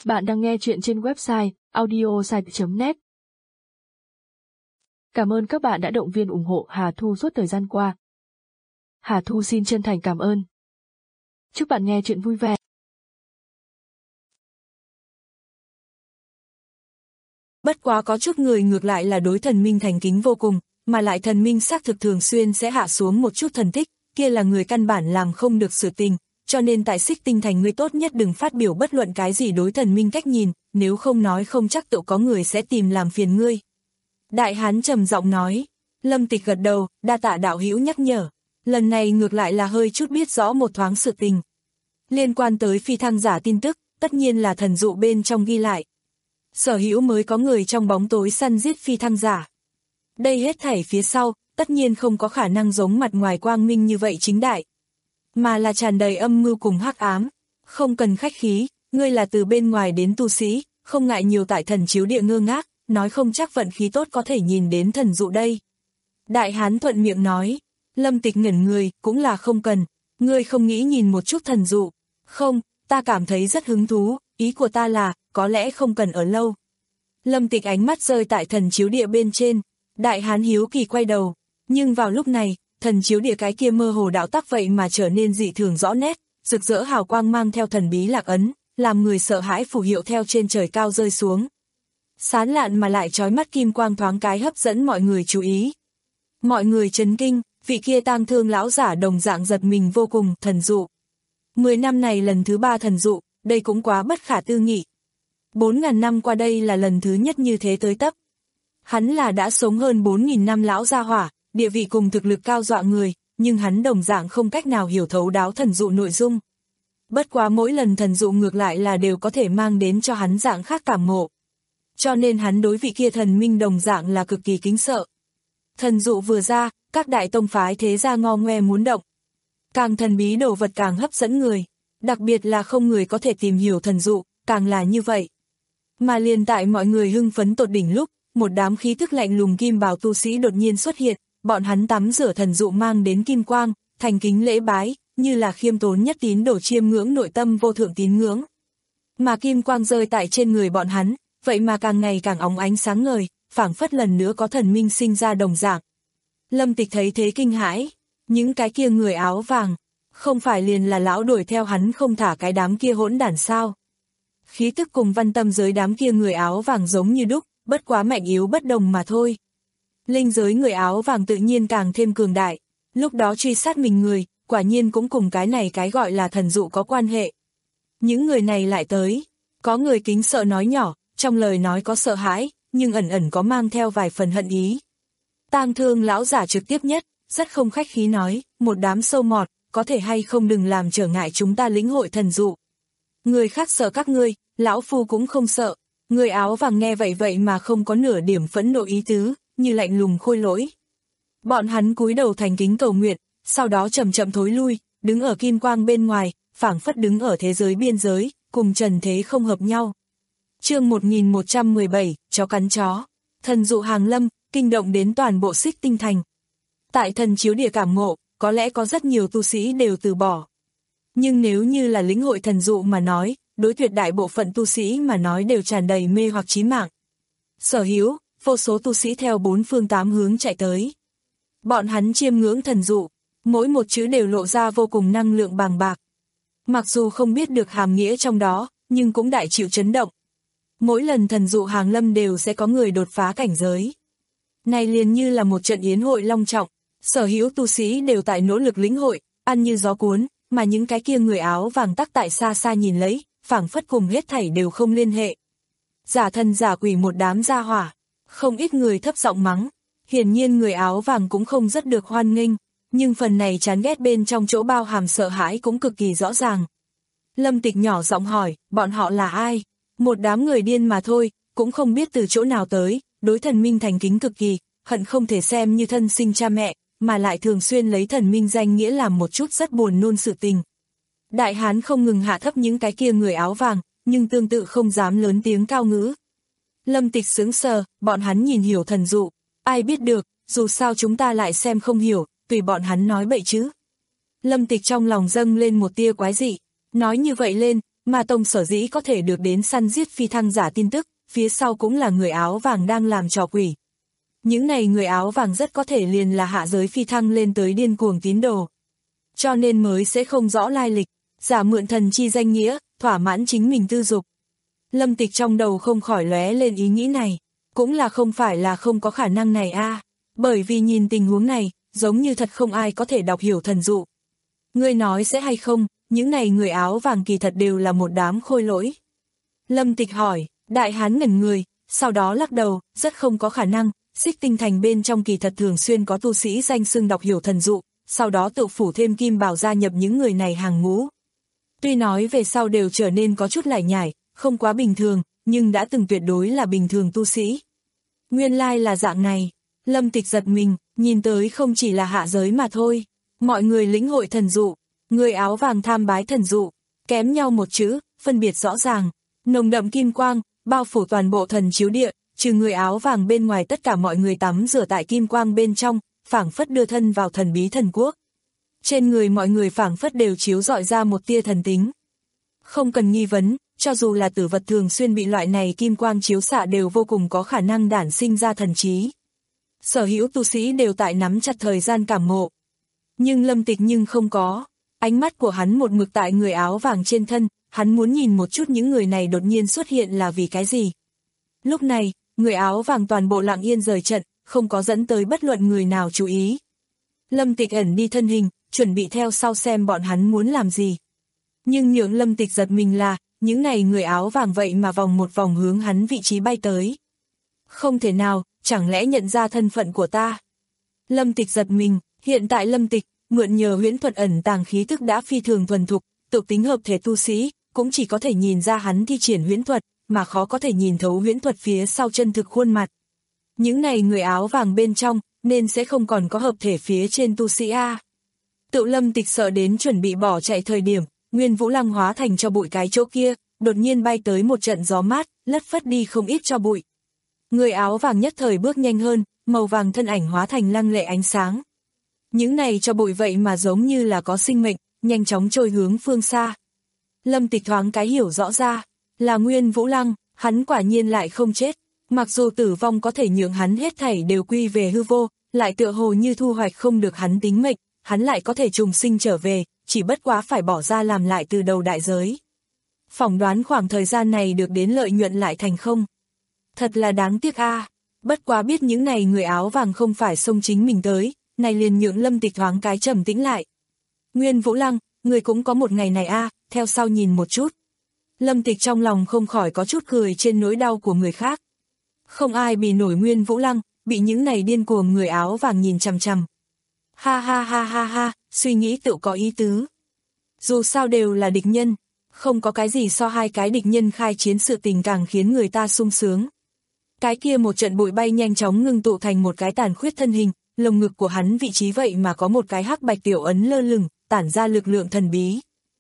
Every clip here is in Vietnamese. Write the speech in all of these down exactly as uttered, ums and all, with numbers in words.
Bạn đang nghe chuyện trên website audiosite chấm net. Cảm ơn các bạn đã động viên ủng hộ Hà Thu suốt thời gian qua. Hà Thu xin chân thành cảm ơn. Chúc bạn nghe chuyện vui vẻ. Bất quá có chút người ngược lại là đối thần minh thành kính vô cùng, mà lại thần minh xác thực thường xuyên sẽ hạ xuống một chút thần thích, kia là người căn bản làm không được sự tình, cho nên tại Xích Tinh Thành ngươi tốt nhất đừng phát biểu bất luận cái gì đối thần minh cách nhìn, nếu không nói không chắc tự có người sẽ tìm làm phiền ngươi. Đại hán trầm giọng nói. Lâm Tịch gật đầu, đa tạ đạo hữu nhắc nhở, lần này ngược lại là hơi chút biết rõ một thoáng sự tình. Liên quan tới phi thăng giả tin tức, tất nhiên là thần dụ bên trong ghi lại. Sở hữu mới có người trong bóng tối săn giết phi thăng giả. Đây hết thảy phía sau, tất nhiên không có khả năng giống mặt ngoài quang minh như vậy chính đại, mà là tràn đầy âm mưu cùng hắc ám. Không cần khách khí, ngươi là từ bên ngoài đến tu sĩ, không ngại nhiều tại thần chiếu địa ngơ ngác, nói không chắc vận khí tốt có thể nhìn đến thần dụ đây. Đại hán thuận miệng nói. Lâm Tịch ngẩn người, cũng là không cần, ngươi không nghĩ nhìn một chút thần dụ. Không, ta cảm thấy rất hứng thú, ý của ta là, có lẽ không cần ở lâu. Lâm Tịch ánh mắt rơi tại thần chiếu địa bên trên, đại hán hiếu kỳ quay đầu, nhưng vào lúc này, thần chiếu địa cái kia mơ hồ đạo tắc vậy mà trở nên dị thường rõ nét, rực rỡ hào quang mang theo thần bí lạc ấn, làm người sợ hãi phù hiệu theo trên trời cao rơi xuống. Sán lạn mà lại chói mắt kim quang thoáng cái hấp dẫn mọi người chú ý. Mọi người chấn kinh, vị kia tang thương lão giả đồng dạng giật mình vô cùng, thần dụ. Mười năm này lần thứ ba thần dụ, đây cũng quá bất khả tư nghị. Bốn ngàn năm qua đây là lần thứ nhất như thế tới tấp. Hắn là đã sống hơn bốn nghìn năm lão gia hỏa, địa vị cùng thực lực cao dọa người, nhưng hắn đồng dạng không cách nào hiểu thấu đáo thần dụ nội dung. Bất quá mỗi lần thần dụ ngược lại là đều có thể mang đến cho hắn dạng khác cảm ngộ. Cho nên hắn đối vị kia thần minh đồng dạng là cực kỳ kính sợ. Thần dụ vừa ra, các đại tông phái thế gia ngo ngoe muốn động. Càng thần bí đồ vật càng hấp dẫn người, đặc biệt là không người có thể tìm hiểu thần dụ, càng là như vậy. Mà liền tại mọi người hưng phấn tột đỉnh lúc, một đám khí thức lạnh lùng kim bào tu sĩ đột nhiên xuất hiện, bọn hắn tắm rửa thần dụ mang đến kim quang, thành kính lễ bái, như là khiêm tốn nhất tín đồ chiêm ngưỡng nội tâm vô thượng tín ngưỡng. Mà kim quang rơi tại trên người bọn hắn, vậy mà càng ngày càng óng ánh sáng ngời, phảng phất lần nữa có thần minh sinh ra đồng dạng. Lâm Tịch thấy thế kinh hãi, những cái kia người áo vàng, không phải liền là lão đuổi theo hắn không thả cái đám kia hỗn đản sao? Khí tức cùng văn tâm giới đám kia người áo vàng giống như đúc, bất quá mạnh yếu bất đồng mà thôi. Linh giới người áo vàng tự nhiên càng thêm cường đại, lúc đó truy sát mình người, quả nhiên cũng cùng cái này cái gọi là thần dụ có quan hệ. Những người này lại tới, có người kính sợ nói nhỏ, trong lời nói có sợ hãi, nhưng ẩn ẩn có mang theo vài phần hận ý. Tang thương lão giả trực tiếp nhất, rất không khách khí nói, một đám sâu mọt, có thể hay không đừng làm trở ngại chúng ta lĩnh hội thần dụ. Người khác sợ các ngươi, lão phu cũng không sợ. Người áo vàng nghe vậy vậy mà không có nửa điểm phẫn nộ ý tứ, như lạnh lùng khôi lỗi. Bọn hắn cúi đầu thành kính cầu nguyện, sau đó chậm chậm thối lui, đứng ở kim quang bên ngoài, phảng phất đứng ở thế giới biên giới, cùng trần thế không hợp nhau. Chương một nghìn một trăm mười bảy, chó cắn chó. Thần dụ hàng lâm, kinh động đến toàn bộ Xích Tinh Thành. Tại thần chiếu địa cảm ngộ, có lẽ có rất nhiều tu sĩ đều từ bỏ. Nhưng nếu như là lĩnh hội thần dụ mà nói, đối tuyệt đại bộ phận tu sĩ mà nói đều tràn đầy mê hoặc chí mạng. Sở hữu, vô số tu sĩ theo bốn phương tám hướng chạy tới. Bọn hắn chiêm ngưỡng thần dụ, mỗi một chữ đều lộ ra vô cùng năng lượng bàng bạc. Mặc dù không biết được hàm nghĩa trong đó, nhưng cũng đại chịu chấn động. Mỗi lần thần dụ hàng lâm đều sẽ có người đột phá cảnh giới. Này liền như là một trận yến hội long trọng, sở hữu tu sĩ đều tại nỗ lực lĩnh hội, ăn như gió cuốn, mà những cái kia người áo vàng tắc tại xa xa nhìn lấy, phảng phất cùng hết thảy đều không liên hệ. Giả thần giả quỷ một đám gia hỏa, không ít người thấp giọng mắng, hiển nhiên người áo vàng cũng không rất được hoan nghênh, nhưng phần này chán ghét bên trong chỗ bao hàm sợ hãi cũng cực kỳ rõ ràng. Lâm Tịch nhỏ giọng hỏi, bọn họ là ai? Một đám người điên mà thôi, cũng không biết từ chỗ nào tới, đối thần minh thành kính cực kỳ, hận không thể xem như thân sinh cha mẹ, mà lại thường xuyên lấy thần minh danh nghĩa làm một chút rất buồn nôn sự tình. Đại hán không ngừng hạ thấp những cái kia người áo vàng, nhưng tương tự không dám lớn tiếng cao ngữ. Lâm Tịch sững sờ, bọn hắn nhìn hiểu thần dụ, ai biết được, dù sao chúng ta lại xem không hiểu, tùy bọn hắn nói bậy chứ. Lâm Tịch trong lòng dâng lên một tia quái dị, nói như vậy lên, Ma tông sở dĩ có thể được đến săn giết phi thăng giả tin tức, phía sau cũng là người áo vàng đang làm trò quỷ. Những này người áo vàng rất có thể liền là hạ giới phi thăng lên tới điên cuồng tín đồ. Cho nên mới sẽ không rõ lai lịch, giả mượn thần chi danh nghĩa, thỏa mãn chính mình tư dục. Lâm Tịch trong đầu không khỏi lóe lên ý nghĩ này, cũng là không phải là không có khả năng này a, à, bởi vì nhìn tình huống này, giống như thật không ai có thể đọc hiểu thần dụ. Ngươi nói sẽ hay không, những này người áo vàng kỳ thật đều là một đám khôi lỗi. Lâm Tịch hỏi, đại hán ngẩn người, sau đó lắc đầu, rất không có khả năng, Xích Tinh Thành bên trong kỳ thật thường xuyên có tu sĩ danh xưng đọc hiểu thần dụ, sau đó tự phủ thêm kim bảo gia nhập những người này hàng ngũ. Tuy nói về sau đều trở nên có chút lải nhải, không quá bình thường, nhưng đã từng tuyệt đối là bình thường tu sĩ. Nguyên lai là dạng này, Lâm Tịch giật mình, nhìn tới không chỉ là hạ giới mà thôi. Mọi người lĩnh hội thần dụ, người áo vàng tham bái thần dụ, kém nhau một chữ, phân biệt rõ ràng, nồng đậm kim quang, bao phủ toàn bộ thần chiếu địa, trừ người áo vàng bên ngoài tất cả mọi người tắm rửa tại kim quang bên trong, phảng phất đưa thân vào thần bí thần quốc. Trên người mọi người phảng phất đều chiếu rọi ra một tia thần tính. Không cần nghi vấn, cho dù là tử vật thường xuyên bị loại này kim quang chiếu xạ đều vô cùng có khả năng đản sinh ra thần trí. Sở hữu tu sĩ đều tại nắm chặt thời gian cảm ngộ. Nhưng Lâm Tịch nhưng không có, ánh mắt của hắn một mực tại người áo vàng trên thân, hắn muốn nhìn một chút những người này đột nhiên xuất hiện là vì cái gì. Lúc này, người áo vàng toàn bộ lặng yên rời trận, không có dẫn tới bất luận người nào chú ý. Lâm Tịch ẩn đi thân hình, chuẩn bị theo sau xem bọn hắn muốn làm gì. Nhưng nhượng Lâm Tịch giật mình là, những này người áo vàng vậy mà vòng một vòng hướng hắn vị trí bay tới. Không thể nào, chẳng lẽ nhận ra thân phận của ta. Lâm Tịch giật mình, hiện tại Lâm Tịch, mượn nhờ huyễn thuật ẩn tàng khí thức đã phi thường thuần thục, tự tính hợp thể tu sĩ, cũng chỉ có thể nhìn ra hắn thi triển huyễn thuật, mà khó có thể nhìn thấu huyễn thuật phía sau chân thực khuôn mặt. Những này người áo vàng bên trong, nên sẽ không còn có hợp thể phía trên tu sĩ A. Tự Lâm Tịch sợ đến chuẩn bị bỏ chạy thời điểm, Nguyên Vũ Lăng hóa thành cho bụi cái chỗ kia, đột nhiên bay tới một trận gió mát, lất phất đi không ít cho bụi. Người áo vàng nhất thời bước nhanh hơn, màu vàng thân ảnh hóa thành lăng lệ ánh sáng. Những này cho bụi vậy mà giống như là có sinh mệnh, nhanh chóng trôi hướng phương xa. Lâm Tịch thoáng cái hiểu rõ ra, là Nguyên Vũ Lăng, hắn quả nhiên lại không chết. Mặc dù tử vong có thể nhượng hắn hết thảy đều quy về hư vô, lại tựa hồ như thu hoạch không được hắn tính mệnh, hắn lại có thể trùng sinh trở về, chỉ bất quá phải bỏ ra làm lại từ đầu đại giới. Phỏng đoán khoảng thời gian này được đến lợi nhuận lại thành không. Thật là đáng tiếc a. À. Bất quá biết những này người áo vàng không phải xông chính mình tới, này liền nhượng Lâm Tịch thoáng cái trầm tĩnh lại. Nguyên Vũ Lăng, người cũng có một ngày này a, à, theo sau nhìn một chút. Lâm Tịch trong lòng không khỏi có chút cười trên nỗi đau của người khác. Không ai bì nổi Nguyên Vũ Lăng, bị những này điên cuồng người áo vàng nhìn chằm chằm. Ha ha ha ha ha, suy nghĩ tự có ý tứ. Dù sao đều là địch nhân, không có cái gì so hai cái địch nhân khai chiến sự tình càng khiến người ta sung sướng. Cái kia một trận bụi bay nhanh chóng ngưng tụ thành một cái tàn khuyết thân hình, lồng ngực của hắn vị trí vậy mà có một cái hắc bạch tiểu ấn lơ lửng, tản ra lực lượng thần bí.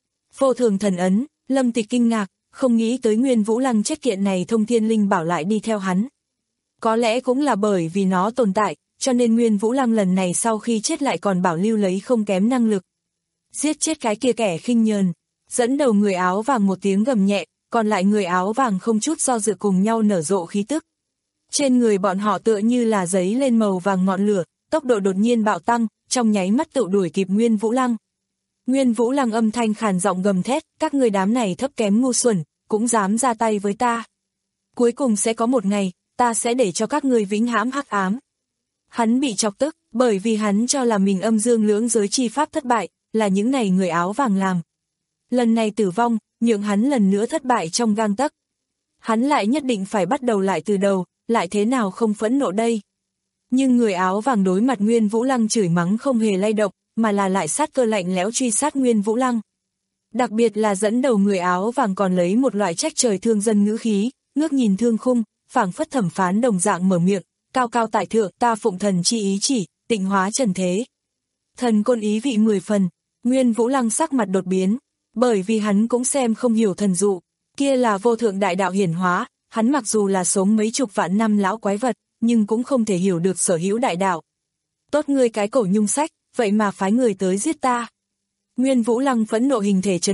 Vô thường thần ấn, Lâm Tịch kinh ngạc, không nghĩ tới Nguyên Vũ Lăng chết kiện này thông thiên linh bảo lại đi theo hắn. Có lẽ cũng là bởi vì nó tồn tại, cho nên Nguyên Vũ Lăng lần này sau khi chết lại còn bảo lưu lấy không kém năng lực. Giết chết cái kia kẻ khinh nhờn, dẫn đầu người áo vàng một tiếng gầm nhẹ, còn lại người áo vàng không chút do dự cùng nhau nở rộ khí tức. Trên người bọn họ tựa như là giấy lên màu vàng ngọn lửa, tốc độ đột nhiên bạo tăng, trong nháy mắt tự đuổi kịp Nguyên Vũ Lăng. Nguyên Vũ Lăng âm thanh khàn giọng gầm thét, các người đám này thấp kém ngu xuẩn, cũng dám ra tay với ta. Cuối cùng sẽ có một ngày, ta sẽ để cho các người vĩnh hãm hắc ám. Hắn bị chọc tức, bởi vì hắn cho là mình âm dương lưỡng giới chi pháp thất bại, là những này người áo vàng làm. Lần này tử vong, nhượng hắn lần nữa thất bại trong gang tấc. Hắn lại nhất định phải bắt đầu lại từ đầu, lại thế nào không phẫn nộ đây. Nhưng người áo vàng đối mặt Nguyên Vũ Lăng chửi mắng không hề lay động, mà là lại sát cơ lạnh lẽo truy sát Nguyên Vũ Lăng. Đặc biệt là dẫn đầu người áo vàng còn lấy một loại trách trời thương dân ngữ khí, ngước nhìn thương khung, phảng phất thẩm phán đồng dạng mở miệng, cao cao tại thượng, ta phụng thần chi ý chỉ, tịnh hóa trần thế. Thần côn ý vị mười phần, Nguyên Vũ Lăng sắc mặt đột biến, bởi vì hắn cũng xem không hiểu thần dụ, kia là vô thượng đại đạo hiển hóa, hắn mặc dù là sống mấy chục vạn năm lão quái vật, nhưng cũng không thể hiểu được sở hữu đại đạo. Tốt ngươi cái cổ nhung sách, vậy mà phái người tới giết ta. Nguyên Vũ Lăng phẫn nộ hình thể chấn động,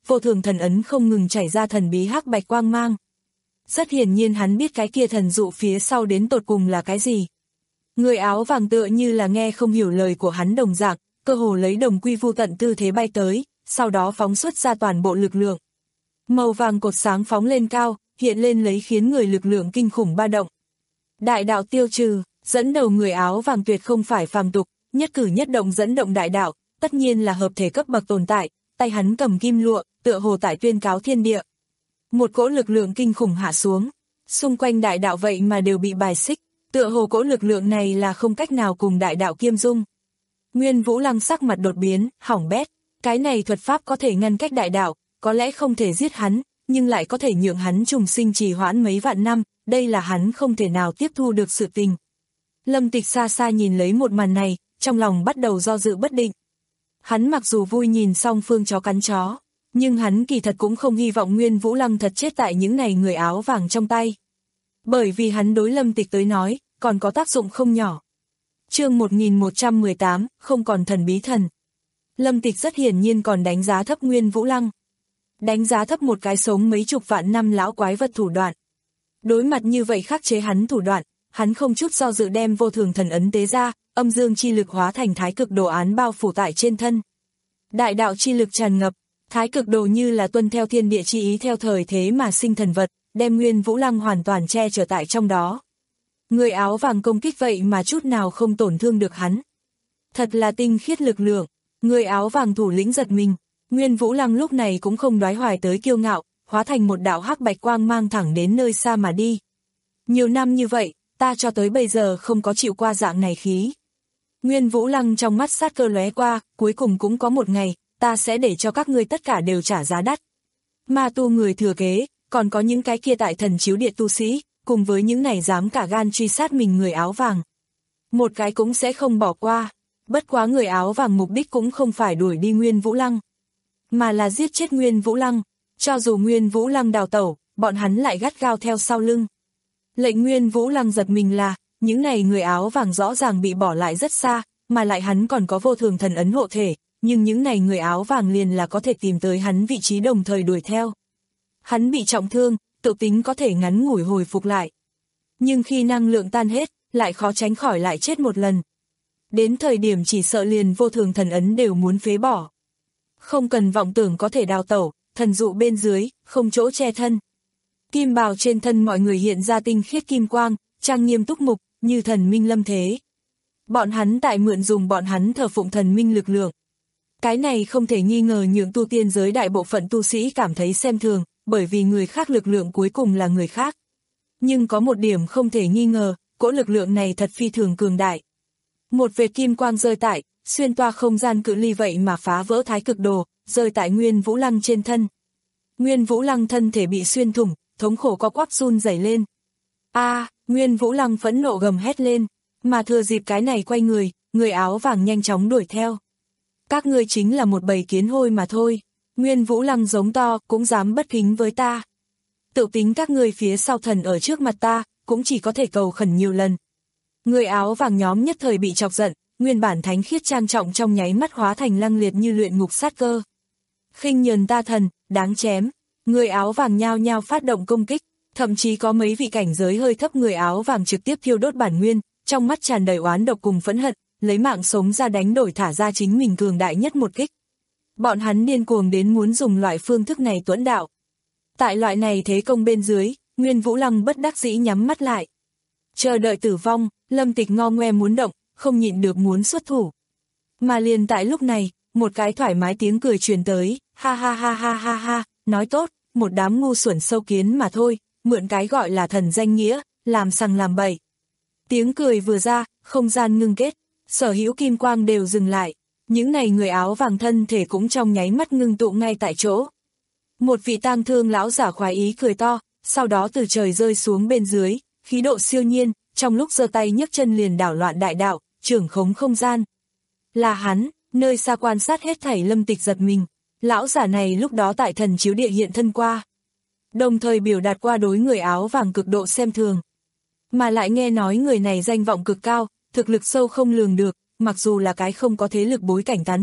vô thường thần ấn không ngừng chảy ra thần bí hắc bạch quang mang. Rất hiển nhiên hắn biết cái kia thần dụ phía sau đến tột cùng là cái gì. Người áo vàng tựa như là nghe không hiểu lời của hắn đồng dạng, cơ hồ lấy đồng quy vu tận tư thế bay tới, sau đó phóng xuất ra toàn bộ lực lượng. Màu vàng cột sáng phóng lên cao, hiện lên lấy khiến người lực lượng kinh khủng ba động. Đại đạo tiêu trừ, dẫn đầu người áo vàng tuyệt không phải phàm tục, nhất cử nhất động dẫn động đại đạo, tất nhiên là hợp thể cấp bậc tồn tại, tay hắn cầm kim lụa, tựa hồ tại tuyên cáo thiên địa. Một cỗ lực lượng kinh khủng hạ xuống, xung quanh đại đạo vậy mà đều bị bài xích, tựa hồ cỗ lực lượng này là không cách nào cùng đại đạo kiêm dung. Nguyên Vũ Lăng sắc mặt đột biến, hỏng bét, cái này thuật pháp có thể ngăn cách đại đạo, có lẽ không thể giết hắn, nhưng lại có thể nhượng hắn trùng sinh trì hoãn mấy vạn năm, đây là hắn không thể nào tiếp thu được sự tình. Lâm Tịch xa xa nhìn lấy một màn này, trong lòng bắt đầu do dự bất định. Hắn mặc dù vui nhìn song phương chó cắn chó, nhưng hắn kỳ thật cũng không hy vọng Nguyên Vũ Lăng thật chết tại những này người áo vàng trong tay. Bởi vì hắn đối Lâm Tịch tới nói, còn có tác dụng không nhỏ. Chương một nghìn một trăm mười tám, không còn thần bí thần. Lâm Tịch rất hiển nhiên còn đánh giá thấp Nguyên Vũ Lăng. Đánh giá thấp một cái sống mấy chục vạn năm lão quái vật thủ đoạn. Đối mặt như vậy khắc chế hắn thủ đoạn, hắn không chút do dự đem vô thường thần ấn tế ra, âm dương chi lực hóa thành thái cực đồ án bao phủ tại trên thân. Đại đạo chi lực tràn ngập, thái cực đồ như là tuân theo thiên địa chi ý theo thời thế mà sinh thần vật, đem Nguyên Vũ Lăng hoàn toàn che chở tại trong đó. Người áo vàng công kích vậy mà chút nào không tổn thương được hắn. Thật là tinh khiết lực lượng, người áo vàng thủ lĩnh giật mình, Nguyên Vũ Lăng lúc này cũng không đoái hoài tới kiêu ngạo, hóa thành một đạo hắc bạch quang mang thẳng đến nơi xa mà đi. Nhiều năm như vậy, ta cho tới bây giờ không có chịu qua dạng này khí. Nguyên Vũ Lăng trong mắt sát cơ lóe qua, cuối cùng cũng có một ngày, ta sẽ để cho các ngươi tất cả đều trả giá đắt. Ma tu người thừa kế, còn có những cái kia tại thần chiếu điện tu sĩ, cùng với những này dám cả gan truy sát mình người áo vàng. Một cái cũng sẽ không bỏ qua, bất quá người áo vàng mục đích cũng không phải đuổi đi Nguyên Vũ Lăng, mà là giết chết Nguyên Vũ Lăng, cho dù Nguyên Vũ Lăng đào tẩu, bọn hắn lại gắt gao theo sau lưng. Lệnh Nguyên Vũ Lăng giật mình là, những này người áo vàng rõ ràng bị bỏ lại rất xa, mà lại hắn còn có vô thường thần ấn hộ thể, nhưng những này người áo vàng liền là có thể tìm tới hắn vị trí đồng thời đuổi theo. Hắn bị trọng thương, tự tính có thể ngắn ngủi hồi phục lại. Nhưng khi năng lượng tan hết, lại khó tránh khỏi lại chết một lần. Đến thời điểm chỉ sợ liền vô thường thần ấn đều muốn phế bỏ. Không cần vọng tưởng có thể đào tẩu, thần dụ bên dưới, không chỗ che thân. Kim bào trên thân mọi người hiện ra tinh khiết kim quang, trang nghiêm túc mục, như thần minh lâm thế. Bọn hắn tại mượn dùng bọn hắn thờ phụng thần minh lực lượng. Cái này không thể nghi ngờ nhượng tu tiên giới đại bộ phận tu sĩ cảm thấy xem thường, bởi vì người khác lực lượng cuối cùng là người khác. Nhưng có một điểm không thể nghi ngờ, cỗ lực lượng này thật phi thường cường đại. Một vệt kim quang rơi tại, xuyên toa không gian cự ly vậy mà phá vỡ thái cực đồ, rơi tại Nguyên Vũ Lăng trên thân. Nguyên Vũ Lăng thân thể bị xuyên thủng, thống khổ co quắp run rẩy lên. A, à, Nguyên Vũ Lăng phẫn nộ gầm hét lên, mà thừa dịp cái này quay người, người áo vàng nhanh chóng đuổi theo. Các ngươi chính là một bầy kiến hôi mà thôi. Nguyên Vũ Lăng giống to, cũng dám bất kính với ta. Tự tính các ngươi phía sau thần ở trước mặt ta, cũng chỉ có thể cầu khẩn nhiều lần. Người áo vàng nhóm nhất thời bị chọc giận, nguyên bản thánh khiết trang trọng trong nháy mắt hóa thành lăng liệt như luyện ngục sát cơ. Khinh nhờn ta thần, đáng chém. Người áo vàng nhao nhao phát động công kích, thậm chí có mấy vị cảnh giới hơi thấp người áo vàng trực tiếp thiêu đốt bản nguyên, trong mắt tràn đầy oán độc cùng phẫn hận, lấy mạng sống ra đánh đổi thả ra chính mình cường đại nhất một kích. Bọn hắn điên cuồng đến muốn dùng loại phương thức này tuẫn đạo. Tại loại này thế công bên dưới, Nguyên Vũ Lăng bất đắc dĩ nhắm mắt lại. Chờ đợi tử vong, Lâm Tịch ngo ngoe muốn động, không nhịn được muốn xuất thủ. Mà liền tại lúc này, một cái thoải mái tiếng cười truyền tới, ha ha ha ha ha ha, nói tốt, một đám ngu xuẩn sâu kiến mà thôi, mượn cái gọi là thần danh nghĩa, làm sằng làm bậy. Tiếng cười vừa ra, không gian ngưng kết, sở hữu kim quang đều dừng lại, những này người áo vàng thân thể cũng trong nháy mắt ngưng tụ ngay tại chỗ. Một vị tang thương lão giả khoái ý cười to, sau đó từ trời rơi xuống bên dưới, khí độ siêu nhiên, trong lúc giơ tay nhấc chân liền đảo loạn đại đạo, trưởng khống không gian. Là hắn, nơi xa quan sát hết thảy Lâm Tịch giật mình, lão giả này lúc đó tại thần chiếu địa hiện thân qua. Đồng thời biểu đạt qua đối người áo vàng cực độ xem thường. Mà lại nghe nói người này danh vọng cực cao, thực lực sâu không lường được, mặc dù là cái không có thế lực bối cảnh tán tu,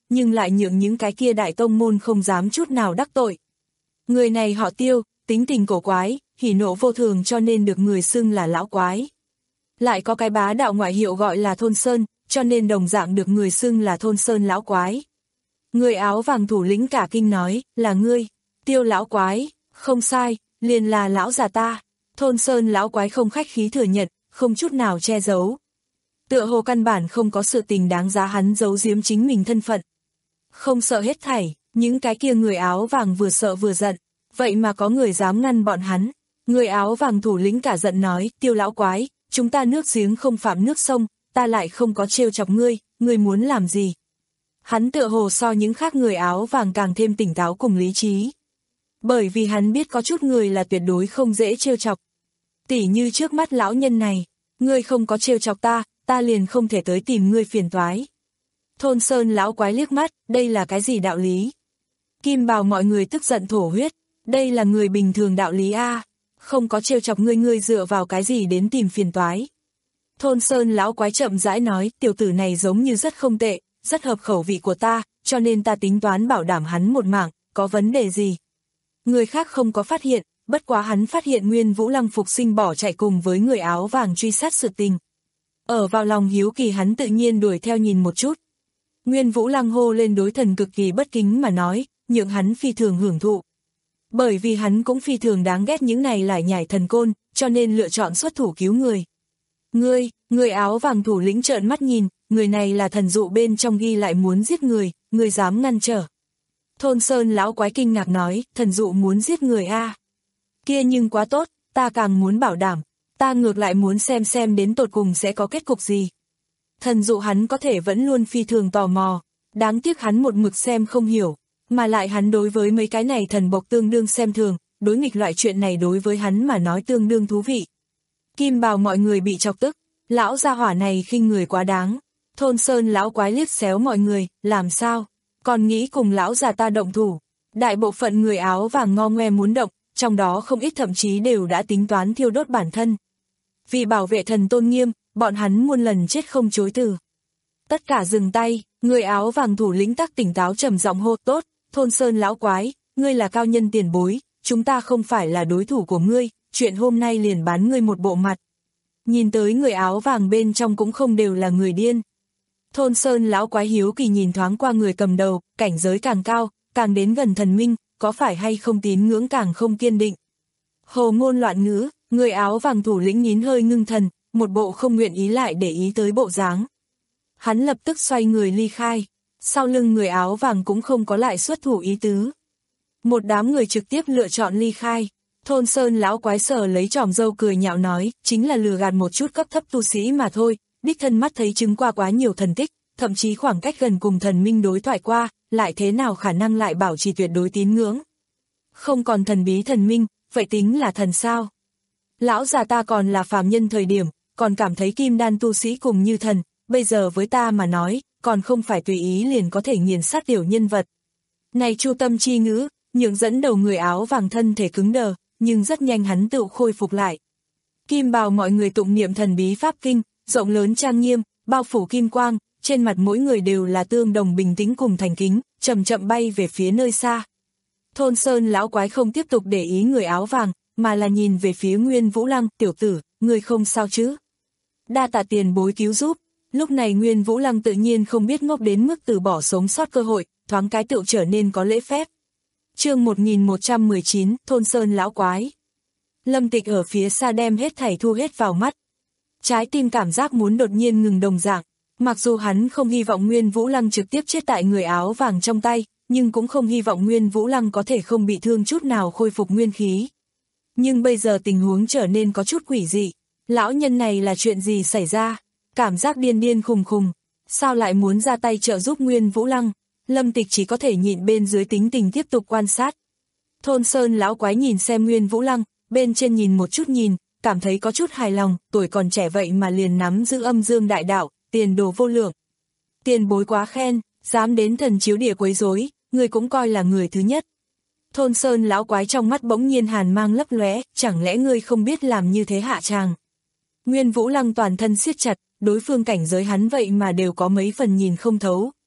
nhưng lại nhượng những cái kia đại tông môn không dám chút nào đắc tội. Người này họ Tiêu, tính tình cổ quái, hỉ nộ vô thường cho nên được người xưng là lão quái. Lại có cái bá đạo ngoại hiệu gọi là Thôn Sơn, cho nên đồng dạng được người xưng là Thôn Sơn lão quái. Người áo vàng thủ lĩnh cả kinh nói, là ngươi, Tiêu lão quái, không sai, liền là lão già ta. Thôn Sơn lão quái không khách khí thừa nhận, không chút nào che giấu. Tựa hồ căn bản không có sự tình đáng giá hắn giấu giếm chính mình thân phận. Không sợ hết thảy, những cái kia người áo vàng vừa sợ vừa giận, vậy mà có người dám ngăn bọn hắn. Người áo vàng thủ lĩnh cả giận nói, Tiêu lão quái, chúng ta nước giếng không phạm nước sông, ta lại không có trêu chọc ngươi, ngươi muốn làm gì? Hắn tựa hồ so những khác người áo vàng càng thêm tỉnh táo cùng lý trí. Bởi vì hắn biết có chút người là tuyệt đối không dễ trêu chọc. Tỉ như trước mắt lão nhân này, ngươi không có trêu chọc ta, ta liền không thể tới tìm ngươi phiền toái. Thôn Sơn lão quái liếc mắt, đây là cái gì đạo lý? Kim Bào mọi người tức giận thổ huyết, đây là người bình thường đạo lý a, không có trêu chọc ngươi ngươi dựa vào cái gì đến tìm phiền toái. Thôn Sơn lão quái chậm rãi nói, tiểu tử này giống như rất không tệ, rất hợp khẩu vị của ta, cho nên ta tính toán bảo đảm hắn một mạng, có vấn đề gì? Người khác không có phát hiện, bất quá hắn phát hiện Nguyên Vũ Lăng phục sinh bỏ chạy cùng với người áo vàng truy sát sự tình. Ở vào lòng hiếu kỳ hắn tự nhiên đuổi theo nhìn một chút. Nguyên Vũ Lăng hô lên đối thần cực kỳ bất kính mà nói, nhượng hắn phi thường hưởng thụ. Bởi vì hắn cũng phi thường đáng ghét những này lải nhải thần côn, cho nên lựa chọn xuất thủ cứu người. Ngươi, người áo vàng thủ lĩnh trợn mắt nhìn, người này là thần dụ bên trong ghi lại muốn giết người, ngươi dám ngăn trở. Thôn Sơn lão quái kinh ngạc nói, thần dụ muốn giết người a, à. Kia nhưng quá tốt, ta càng muốn bảo đảm, ta ngược lại muốn xem xem đến tột cùng sẽ có kết cục gì. Thần dụ hắn có thể vẫn luôn phi thường tò mò, đáng tiếc hắn một mực xem không hiểu, mà lại hắn đối với mấy cái này thần bộc tương đương xem thường, đối nghịch loại chuyện này đối với hắn mà nói tương đương thú vị. Kim Bào mọi người bị chọc tức, lão gia hỏa này khinh người quá đáng. Thôn Sơn lão quái liếc xéo mọi người, làm sao? Còn nghĩ cùng lão già ta động thủ. Đại bộ phận người áo vàng ngo ngoe muốn động, trong đó không ít thậm chí đều đã tính toán thiêu đốt bản thân. Vì bảo vệ thần tôn nghiêm, bọn hắn muôn lần chết không chối từ. Tất cả dừng tay, người áo vàng thủ lĩnh tắc tỉnh táo trầm giọng hô, tốt, Thôn Sơn lão quái, ngươi là cao nhân tiền bối, chúng ta không phải là đối thủ của ngươi, chuyện hôm nay liền bán ngươi một bộ mặt. Nhìn tới người áo vàng bên trong cũng không đều là người điên. Thôn Sơn lão quái hiếu kỳ nhìn thoáng qua người cầm đầu, cảnh giới càng cao, càng đến gần thần minh, có phải hay không tín ngưỡng càng không kiên định. Hồ ngôn loạn ngữ, người áo vàng thủ lĩnh nhín hơi ngưng thần, một bộ không nguyện ý lại để ý tới bộ dáng. Hắn lập tức xoay người ly khai, sau lưng người áo vàng cũng không có lại xuất thủ ý tứ. Một đám người trực tiếp lựa chọn ly khai. Thôn Sơn lão quái sờ lấy tròm râu cười nhạo nói, chính là lừa gạt một chút cấp thấp tu sĩ mà thôi, đích thân mắt thấy chứng qua quá nhiều thần tích, thậm chí khoảng cách gần cùng thần minh đối thoại qua, lại thế nào khả năng lại bảo trì tuyệt đối tín ngưỡng. Không còn thần bí thần minh, vậy tính là thần sao? Lão già ta còn là phàm nhân thời điểm, còn cảm thấy kim đan tu sĩ cùng như thần, bây giờ với ta mà nói, còn không phải tùy ý liền có thể nghiền sát tiểu nhân vật. Này chu tâm chi ngữ, nhượng dẫn đầu người áo vàng thân thể cứng đờ, nhưng rất nhanh hắn tự khôi phục lại. Kim Bào mọi người tụng niệm thần bí pháp kinh, rộng lớn trang nghiêm, bao phủ kim quang, trên mặt mỗi người đều là tương đồng bình tĩnh cùng thành kính, chậm chậm bay về phía nơi xa. Thôn Sơn lão quái không tiếp tục để ý người áo vàng, mà là nhìn về phía Nguyên Vũ Lăng, tiểu tử, người không sao chứ? Đa tạ tiền bối cứu giúp. Lúc này Nguyên Vũ Lăng tự nhiên không biết ngốc đến mức từ bỏ sống sót cơ hội, thoáng cái tựu trở nên có lễ phép. Chương một nghìn một trăm mười chín, Thôn Sơn lão quái. Lâm Tịch ở phía xa đem hết thảy thu hết vào mắt. Trái tim cảm giác muốn đột nhiên ngừng đồng dạng, mặc dù hắn không hy vọng Nguyên Vũ Lăng trực tiếp chết tại người áo vàng trong tay, nhưng cũng không hy vọng Nguyên Vũ Lăng có thể không bị thương chút nào khôi phục nguyên khí. Nhưng bây giờ tình huống trở nên có chút quỷ dị, lão nhân này là chuyện gì xảy ra? Cảm giác điên điên khùng khùng, sao lại muốn ra tay trợ giúp Nguyên Vũ Lăng? Lâm Tịch chỉ có thể nhịn bên dưới tính tình tiếp tục quan sát. Thôn Sơn lão quái nhìn xem Nguyên Vũ Lăng, bên trên nhìn một chút nhìn, cảm thấy có chút hài lòng, tuổi còn trẻ vậy mà liền nắm giữ âm dương đại đạo, tiền đồ vô lượng. Tiền bối quá khen, dám đến thần chiếu địa quấy rối, người cũng coi là người thứ nhất. Thôn Sơn lão quái trong mắt bỗng nhiên hàn mang lấp lóe, chẳng lẽ ngươi không biết làm như thế hạ tràng? Nguyên Vũ Lăng toàn thân siết chặt, đối phương cảnh giới hắn vậy mà đều có mấy phần nhìn không thấu.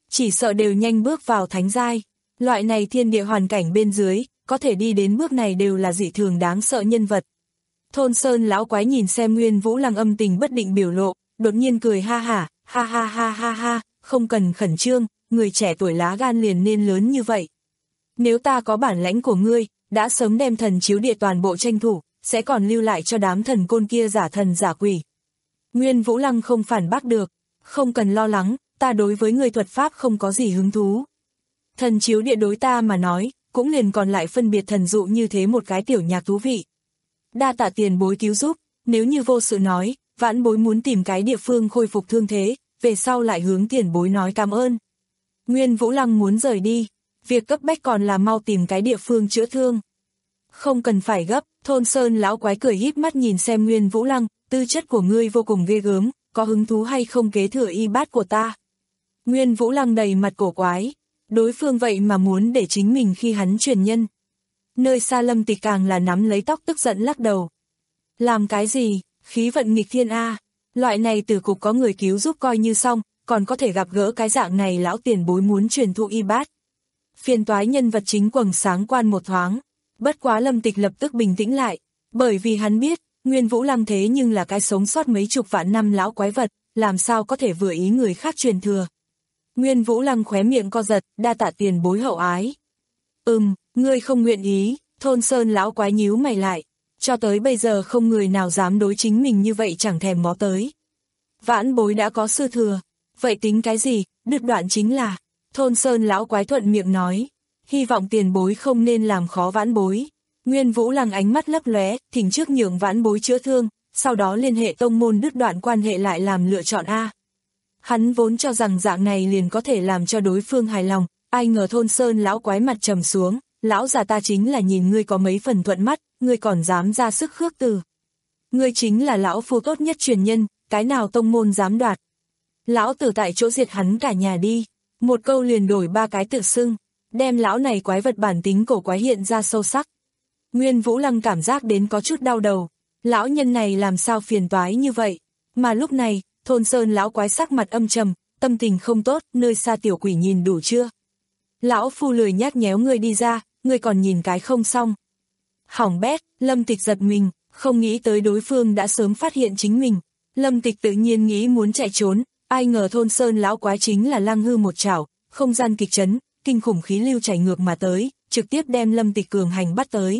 chỉ sợ đều nhanh bước vào thánh giai. Loại này thiên địa hoàn cảnh bên dưới, có thể đi đến bước này đều là dị thường đáng sợ nhân vật. Thôn Sơn lão quái nhìn xem Nguyên Vũ Lăng âm tình bất định biểu lộ, đột nhiên cười ha hả, ha ha ha ha ha, không cần khẩn trương, người trẻ tuổi lá gan liền nên lớn như vậy. Nếu ta có bản lãnh của ngươi, đã sớm đem thần chiếu địa toàn bộ tranh thủ, sẽ còn lưu lại cho đám thần côn kia giả thần giả quỷ. Nguyên Vũ Lăng không phản bác được, không cần lo lắng, ta đối với người thuật pháp không có gì hứng thú. Thần chiếu địa đối ta mà nói, cũng liền còn lại phân biệt thần dụ như thế một cái tiểu nhạc thú vị. Đa tạ tiền bối cứu giúp, nếu như vô sự nói, vãn bối muốn tìm cái địa phương khôi phục thương thế, về sau lại hướng tiền bối nói cảm ơn. Nguyên Vũ Lăng muốn rời đi, việc cấp bách còn là mau tìm cái địa phương chữa thương. Không cần phải gấp, Thôn Sơn lão quái cười híp mắt nhìn xem Nguyên Vũ Lăng, tư chất của ngươi vô cùng ghê gớm, có hứng thú hay không kế thừa y bát của ta. Nguyên Vũ Lăng đầy mặt cổ quái, đối phương vậy mà muốn để chính mình khi hắn truyền nhân. Nơi xa Lâm Tịch càng là nắm lấy tóc tức giận lắc đầu. Làm cái gì, khí vận nghịch thiên a, loại này từ cục có người cứu giúp coi như xong, còn có thể gặp gỡ cái dạng này lão tiền bối muốn truyền thụ y bát. Phiền toái nhân vật chính quầng sáng quan một thoáng, bất quá Lâm Tịch lập tức bình tĩnh lại, bởi vì hắn biết, Nguyên Vũ Lăng thế nhưng là cái sống sót mấy chục vạn năm lão quái vật, làm sao có thể vừa ý người khác truyền thừa. Nguyên Vũ Lăng khóe miệng co giật, đa tạ tiền bối hậu ái. Ừm, ngươi không nguyện ý, Thôn Sơn lão quái nhíu mày lại, cho tới bây giờ không người nào dám đối chính mình như vậy chẳng thèm ngó tới. Vãn bối đã có sư thừa, vậy tính cái gì, đứt đoạn chính là, Thôn Sơn lão quái thuận miệng nói, hy vọng tiền bối không nên làm khó vãn bối. Nguyên Vũ Lăng ánh mắt lấp lóe, thỉnh trước nhường vãn bối chữa thương, sau đó liên hệ tông môn đứt đoạn quan hệ lại làm lựa chọn A. Hắn vốn cho rằng dạng này liền có thể làm cho đối phương hài lòng, ai ngờ Thôn Sơn lão quái mặt trầm xuống, lão già ta chính là nhìn ngươi có mấy phần thuận mắt, ngươi còn dám ra sức khước từ. Ngươi chính là lão phu tốt nhất truyền nhân, cái nào tông môn dám đoạt. Lão tử tại chỗ diệt hắn cả nhà đi, một câu liền đổi ba cái tự xưng, đem lão này quái vật bản tính cổ quái hiện ra sâu sắc. Nguyên Vũ Lăng cảm giác đến có chút đau đầu, lão nhân này làm sao phiền toái như vậy, mà lúc này, Thôn Sơn lão quái sắc mặt âm trầm, tâm tình không tốt, nơi xa tiểu quỷ nhìn đủ chưa? Lão phu lười nhác nhéo ngươi đi ra, ngươi còn nhìn cái không xong. Hỏng bét, Lâm Tịch giật mình, không nghĩ tới đối phương đã sớm phát hiện chính mình. Lâm Tịch tự nhiên nghĩ muốn chạy trốn, ai ngờ Thôn Sơn lão quái chính là lăng hư một chảo, không gian kịch chấn, kinh khủng khí lưu chảy ngược mà tới, trực tiếp đem Lâm Tịch cường hành bắt tới.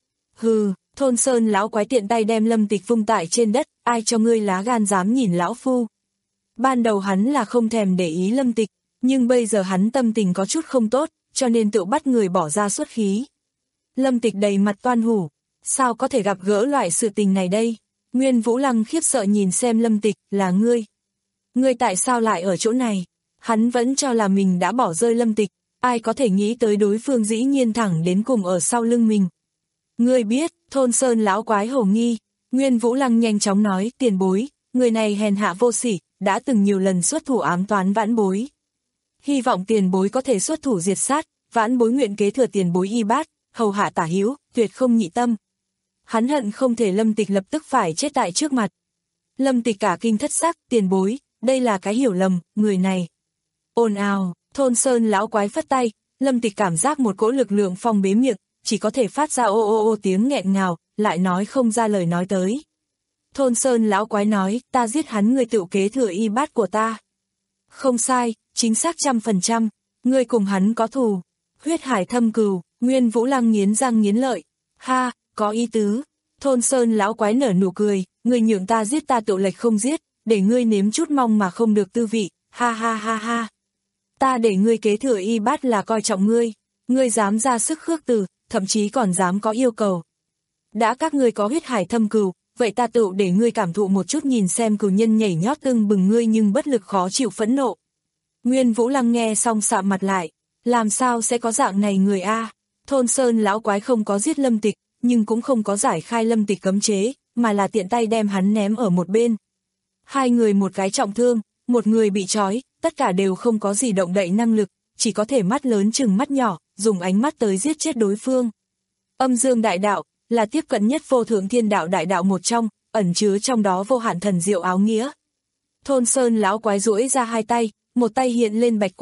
Hừ, Thôn Sơn lão quái tiện tay đem Lâm Tịch vung tại trên đất, ai cho ngươi lá gan dám nhìn lão phu. Ban đầu hắn là không thèm để ý Lâm Tịch, nhưng bây giờ hắn tâm tình có chút không tốt, cho nên tự bắt người bỏ ra xuất khí. Lâm Tịch đầy mặt toan hủ, sao có thể gặp gỡ loại sự tình này đây? Nguyên Vũ Lăng khiếp sợ nhìn xem Lâm Tịch, là ngươi. Ngươi tại sao lại ở chỗ này? Hắn vẫn cho là mình đã bỏ rơi Lâm Tịch, ai có thể nghĩ tới đối phương dĩ nhiên thẳng đến cùng ở sau lưng mình. Ngươi biết, Thôn Sơn lão quái hổ nghi, Nguyên Vũ Lăng nhanh chóng nói, tiền bối, người này hèn hạ vô sỉ, đã từng nhiều lần xuất thủ ám toán vãn bối. Hy vọng tiền bối có thể xuất thủ diệt sát, vãn bối nguyện kế thừa tiền bối y bát, hầu hạ tả hữu, tuyệt không nhị tâm. Hắn hận không thể Lâm Tịch lập tức phải chết tại trước mặt. Lâm Tịch cả kinh thất sắc, tiền bối, đây là cái hiểu lầm, người này. Ồn ào, Thôn Sơn lão quái phất tay, Lâm Tịch cảm giác một cỗ lực lượng phong bế miệng, chỉ có thể phát ra ô ô ô tiếng nghẹn ngào, lại nói không ra lời nói tới. Thôn Sơn lão quái nói, ta giết hắn ngươi tự kế thừa y bát của ta. Không sai, chính xác trăm phần trăm, ngươi cùng hắn có thù. Huyết hải thâm cừu, Nguyên Vũ Lăng nghiến răng nghiến lợi. Ha, có ý tứ. Thôn Sơn lão quái nở nụ cười, ngươi nhượng ta giết ta tự lệch không giết, để ngươi nếm chút mong mà không được tư vị, ha ha ha ha. Ta để ngươi kế thừa y bát là coi trọng ngươi, ngươi dám ra sức khước từ, thậm chí còn dám có yêu cầu. Đã các ngươi có huyết hải thâm cừu, vậy ta tự để ngươi cảm thụ một chút nhìn xem cừu nhân nhảy nhót tưng bừng ngươi nhưng bất lực khó chịu phẫn nộ. Nguyên Vũ Lăng nghe xong sạm mặt lại, làm sao sẽ có dạng này người a? Thôn Sơn lão quái không có giết Lâm Tịch, nhưng cũng không có giải khai Lâm Tịch cấm chế, mà là tiện tay đem hắn ném ở một bên. Hai người một cái trọng thương, một người bị trói, tất cả đều không có gì động đậy năng lực, chỉ có thể mắt lớn chừng mắt nhỏ, dùng ánh mắt tới giết chết đối phương. Âm Dương đại đạo là tiếp cận nhất vô thượng thiên đạo đại đạo một trong, ẩn chứa trong đó vô hạn thần diệu áo nghĩa. Thôn Sơn lão quái duỗi ra hai tay, một tay hiện lên bạch quang,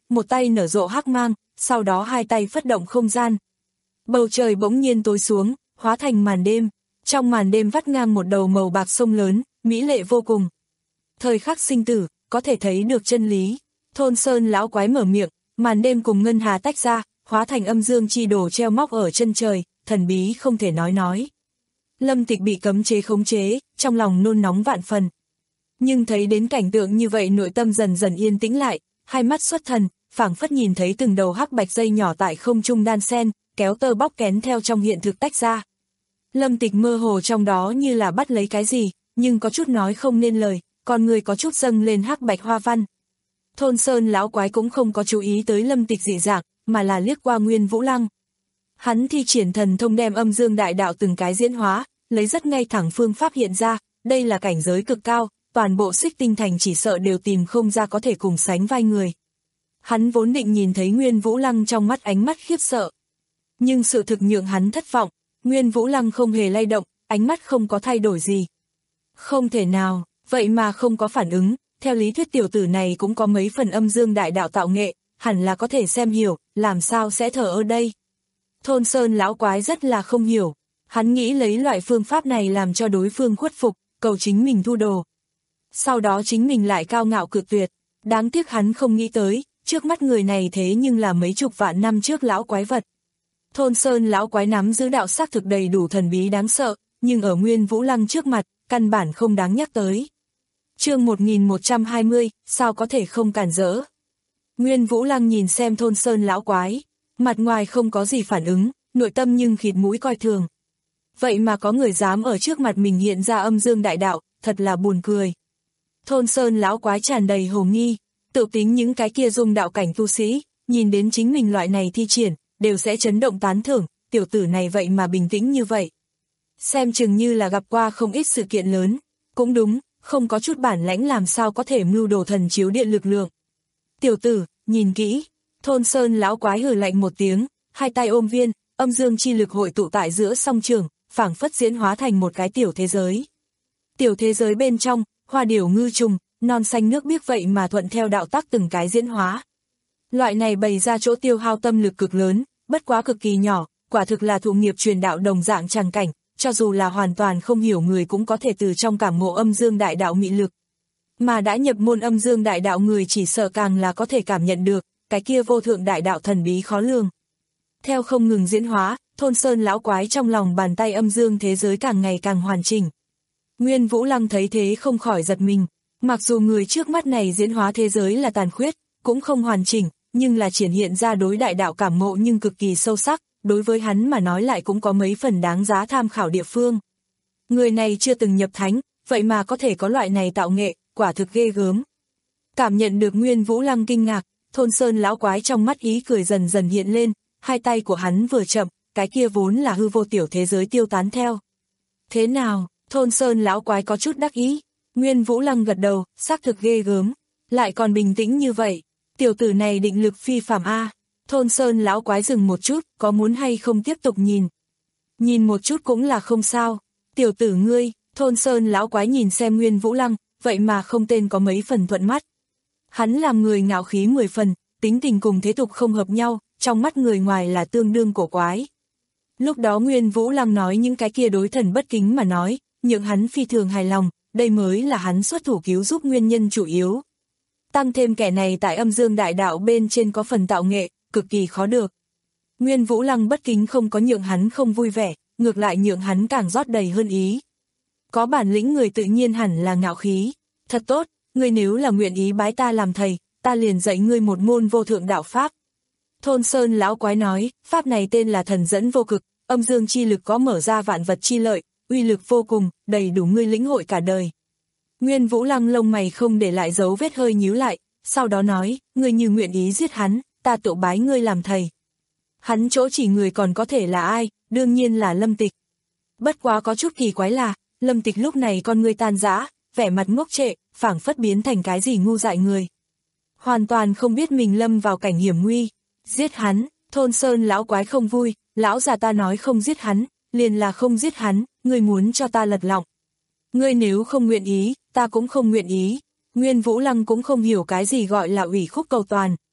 một tay nở rộ hắc mang, sau đó hai tay phất động không gian. Bầu trời bỗng nhiên tối xuống, hóa thành màn đêm, trong màn đêm vắt ngang một đầu màu bạc sông lớn, mỹ lệ vô cùng. Thời khắc sinh tử, có thể thấy được chân lý. Thôn Sơn lão quái mở miệng, màn đêm cùng ngân hà tách ra, hóa thành âm dương chi đồ treo móc ở chân trời, thần bí không thể nói nói. Lâm Tịch bị cấm chế khống chế, trong lòng nôn nóng vạn phần. Nhưng thấy đến cảnh tượng như vậy nội tâm dần dần yên tĩnh lại, hai mắt xuất thần, phảng phất nhìn thấy từng đầu hắc bạch dây nhỏ tại không trung đan sen, kéo tơ bóc kén theo trong hiện thực tách ra. Lâm Tịch mơ hồ trong đó như là bắt lấy cái gì, nhưng có chút nói không nên lời, còn người có chút dâng lên hắc bạch hoa văn. Thôn Sơn lão quái cũng không có chú ý tới Lâm Tịch dị dạng, mà là liếc qua Nguyên Vũ Lăng. Hắn thi triển thần thông đem âm dương đại đạo từng cái diễn hóa, lấy rất ngay thẳng phương pháp hiện ra, đây là cảnh giới cực cao, toàn bộ Xích Tinh Thành chỉ sợ đều tìm không ra có thể cùng sánh vai người. Hắn vốn định nhìn thấy Nguyên Vũ Lăng trong mắt ánh mắt khiếp sợ. Nhưng sự thực nhượng hắn thất vọng, Nguyên Vũ Lăng không hề lay động, ánh mắt không có thay đổi gì. Không thể nào, vậy mà không có phản ứng, theo lý thuyết tiểu tử này cũng có mấy phần âm dương đại đạo tạo nghệ, hẳn là có thể xem hiểu, làm sao sẽ thở ở đây. Thôn Sơn lão quái rất là không hiểu, hắn nghĩ lấy loại phương pháp này làm cho đối phương khuất phục, cầu chính mình thu đồ. Sau đó chính mình lại cao ngạo cự tuyệt, đáng tiếc hắn không nghĩ tới, trước mắt người này thế nhưng là mấy chục vạn năm trước lão quái vật. Thôn Sơn lão quái nắm giữ đạo xác thực đầy đủ thần bí đáng sợ, nhưng ở Nguyên Vũ Lăng trước mặt, căn bản không đáng nhắc tới. Chương một nghìn một trăm hai mươi, sao có thể không cản rỡ. Nguyên Vũ Lăng nhìn xem Thôn Sơn lão quái, mặt ngoài không có gì phản ứng, nội tâm nhưng khịt mũi coi thường. Vậy mà có người dám ở trước mặt mình hiện ra âm dương đại đạo, thật là buồn cười. Thôn Sơn lão quái tràn đầy hồ nghi, tự tính những cái kia dung đạo cảnh tu sĩ, nhìn đến chính mình loại này thi triển, đều sẽ chấn động tán thưởng, tiểu tử này vậy mà bình tĩnh như vậy. Xem chừng như là gặp qua không ít sự kiện lớn, cũng đúng, không có chút bản lãnh làm sao có thể mưu đồ thần chiếu điện lực lượng. Tiểu tử, nhìn kỹ, Thôn Sơn lão quái hừ lạnh một tiếng, hai tay ôm viên, âm dương chi lực hội tụ tại giữa song trường, phảng phất diễn hóa thành một cái tiểu thế giới. Tiểu thế giới bên trong, hoa điểu ngư trùng, non xanh nước biếc vậy mà thuận theo đạo tắc từng cái diễn hóa. Loại này bày ra chỗ tiêu hao tâm lực cực lớn, bất quá cực kỳ nhỏ, quả thực là thụ nghiệp truyền đạo đồng dạng tràng cảnh, cho dù là hoàn toàn không hiểu người cũng có thể từ trong cảm ngộ âm dương đại đạo mị lực. Mà đã nhập môn âm dương đại đạo người chỉ sợ càng là có thể cảm nhận được, cái kia vô thượng đại đạo thần bí khó lường. Theo không ngừng diễn hóa, Thôn Sơn lão quái trong lòng bàn tay âm dương thế giới càng ngày càng hoàn chỉnh. Nguyên Vũ Lăng thấy thế không khỏi giật mình, mặc dù người trước mắt này diễn hóa thế giới là tàn khuyết, cũng không hoàn chỉnh, nhưng là triển hiện ra đối đại đạo cảm ngộ nhưng cực kỳ sâu sắc, đối với hắn mà nói lại cũng có mấy phần đáng giá tham khảo địa phương. Người này chưa từng nhập thánh, vậy mà có thể có loại này tạo nghệ, quả thực ghê gớm. Cảm nhận được Nguyên Vũ Lăng kinh ngạc, Thôn Sơn lão quái trong mắt ý cười dần dần hiện lên, hai tay của hắn vừa chậm, cái kia vốn là hư vô tiểu thế giới tiêu tán theo. Thế nào, Thôn Sơn lão quái có chút đắc ý, Nguyên Vũ Lăng gật đầu, xác thực ghê gớm, lại còn bình tĩnh như vậy, tiểu tử này định lực phi phàm a. Thôn Sơn lão quái dừng một chút, có muốn hay không tiếp tục nhìn? Nhìn một chút cũng là không sao, tiểu tử ngươi, Thôn Sơn lão quái nhìn xem Nguyên Vũ Lăng, vậy mà không tên có mấy phần thuận mắt. Hắn làm người ngạo khí mười phần, tính tình cùng thế tục không hợp nhau, trong mắt người ngoài là tương đương cổ quái. Lúc đó Nguyên Vũ Lăng nói những cái kia đối thần bất kính mà nói, nhượng hắn phi thường hài lòng, đây mới là hắn xuất thủ cứu giúp nguyên nhân chủ yếu. Tăng thêm kẻ này tại âm dương đại đạo bên trên có phần tạo nghệ, cực kỳ khó được. Nguyên Vũ Lăng bất kính không có nhượng hắn không vui vẻ, ngược lại nhượng hắn càng rót đầy hơn ý. Có bản lĩnh người tự nhiên hẳn là ngạo khí. Thật tốt, ngươi nếu là nguyện ý bái ta làm thầy, ta liền dạy ngươi một môn vô thượng đạo pháp. Thôn Sơn lão quái nói, pháp này tên là thần dẫn vô cực, âm dương chi lực có mở ra vạn vật chi lợi, uy lực vô cùng, đầy đủ ngươi lĩnh hội cả đời. Nguyên Vũ Lăng lông mày không để lại dấu vết hơi nhíu lại, sau đó nói, ngươi như nguyện ý giết hắn, ta tự bái ngươi làm thầy. Hắn chỗ chỉ người còn có thể là ai, đương nhiên là Lâm Tịch. Bất quá có chút kỳ quái là, Lâm Tịch lúc này con ngươi tan rã, vẻ mặt ngốc trệ, phảng phất biến thành cái gì ngu dại người. Hoàn toàn không biết mình lâm vào cảnh hiểm nguy. Giết hắn, Thôn Sơn lão quái không vui, lão già ta nói không giết hắn, liền là không giết hắn, ngươi muốn cho ta lật lọng. Ngươi nếu không nguyện ý, ta cũng không nguyện ý. Nguyên Vũ Lăng cũng không hiểu cái gì gọi là ủy khúc cầu toàn.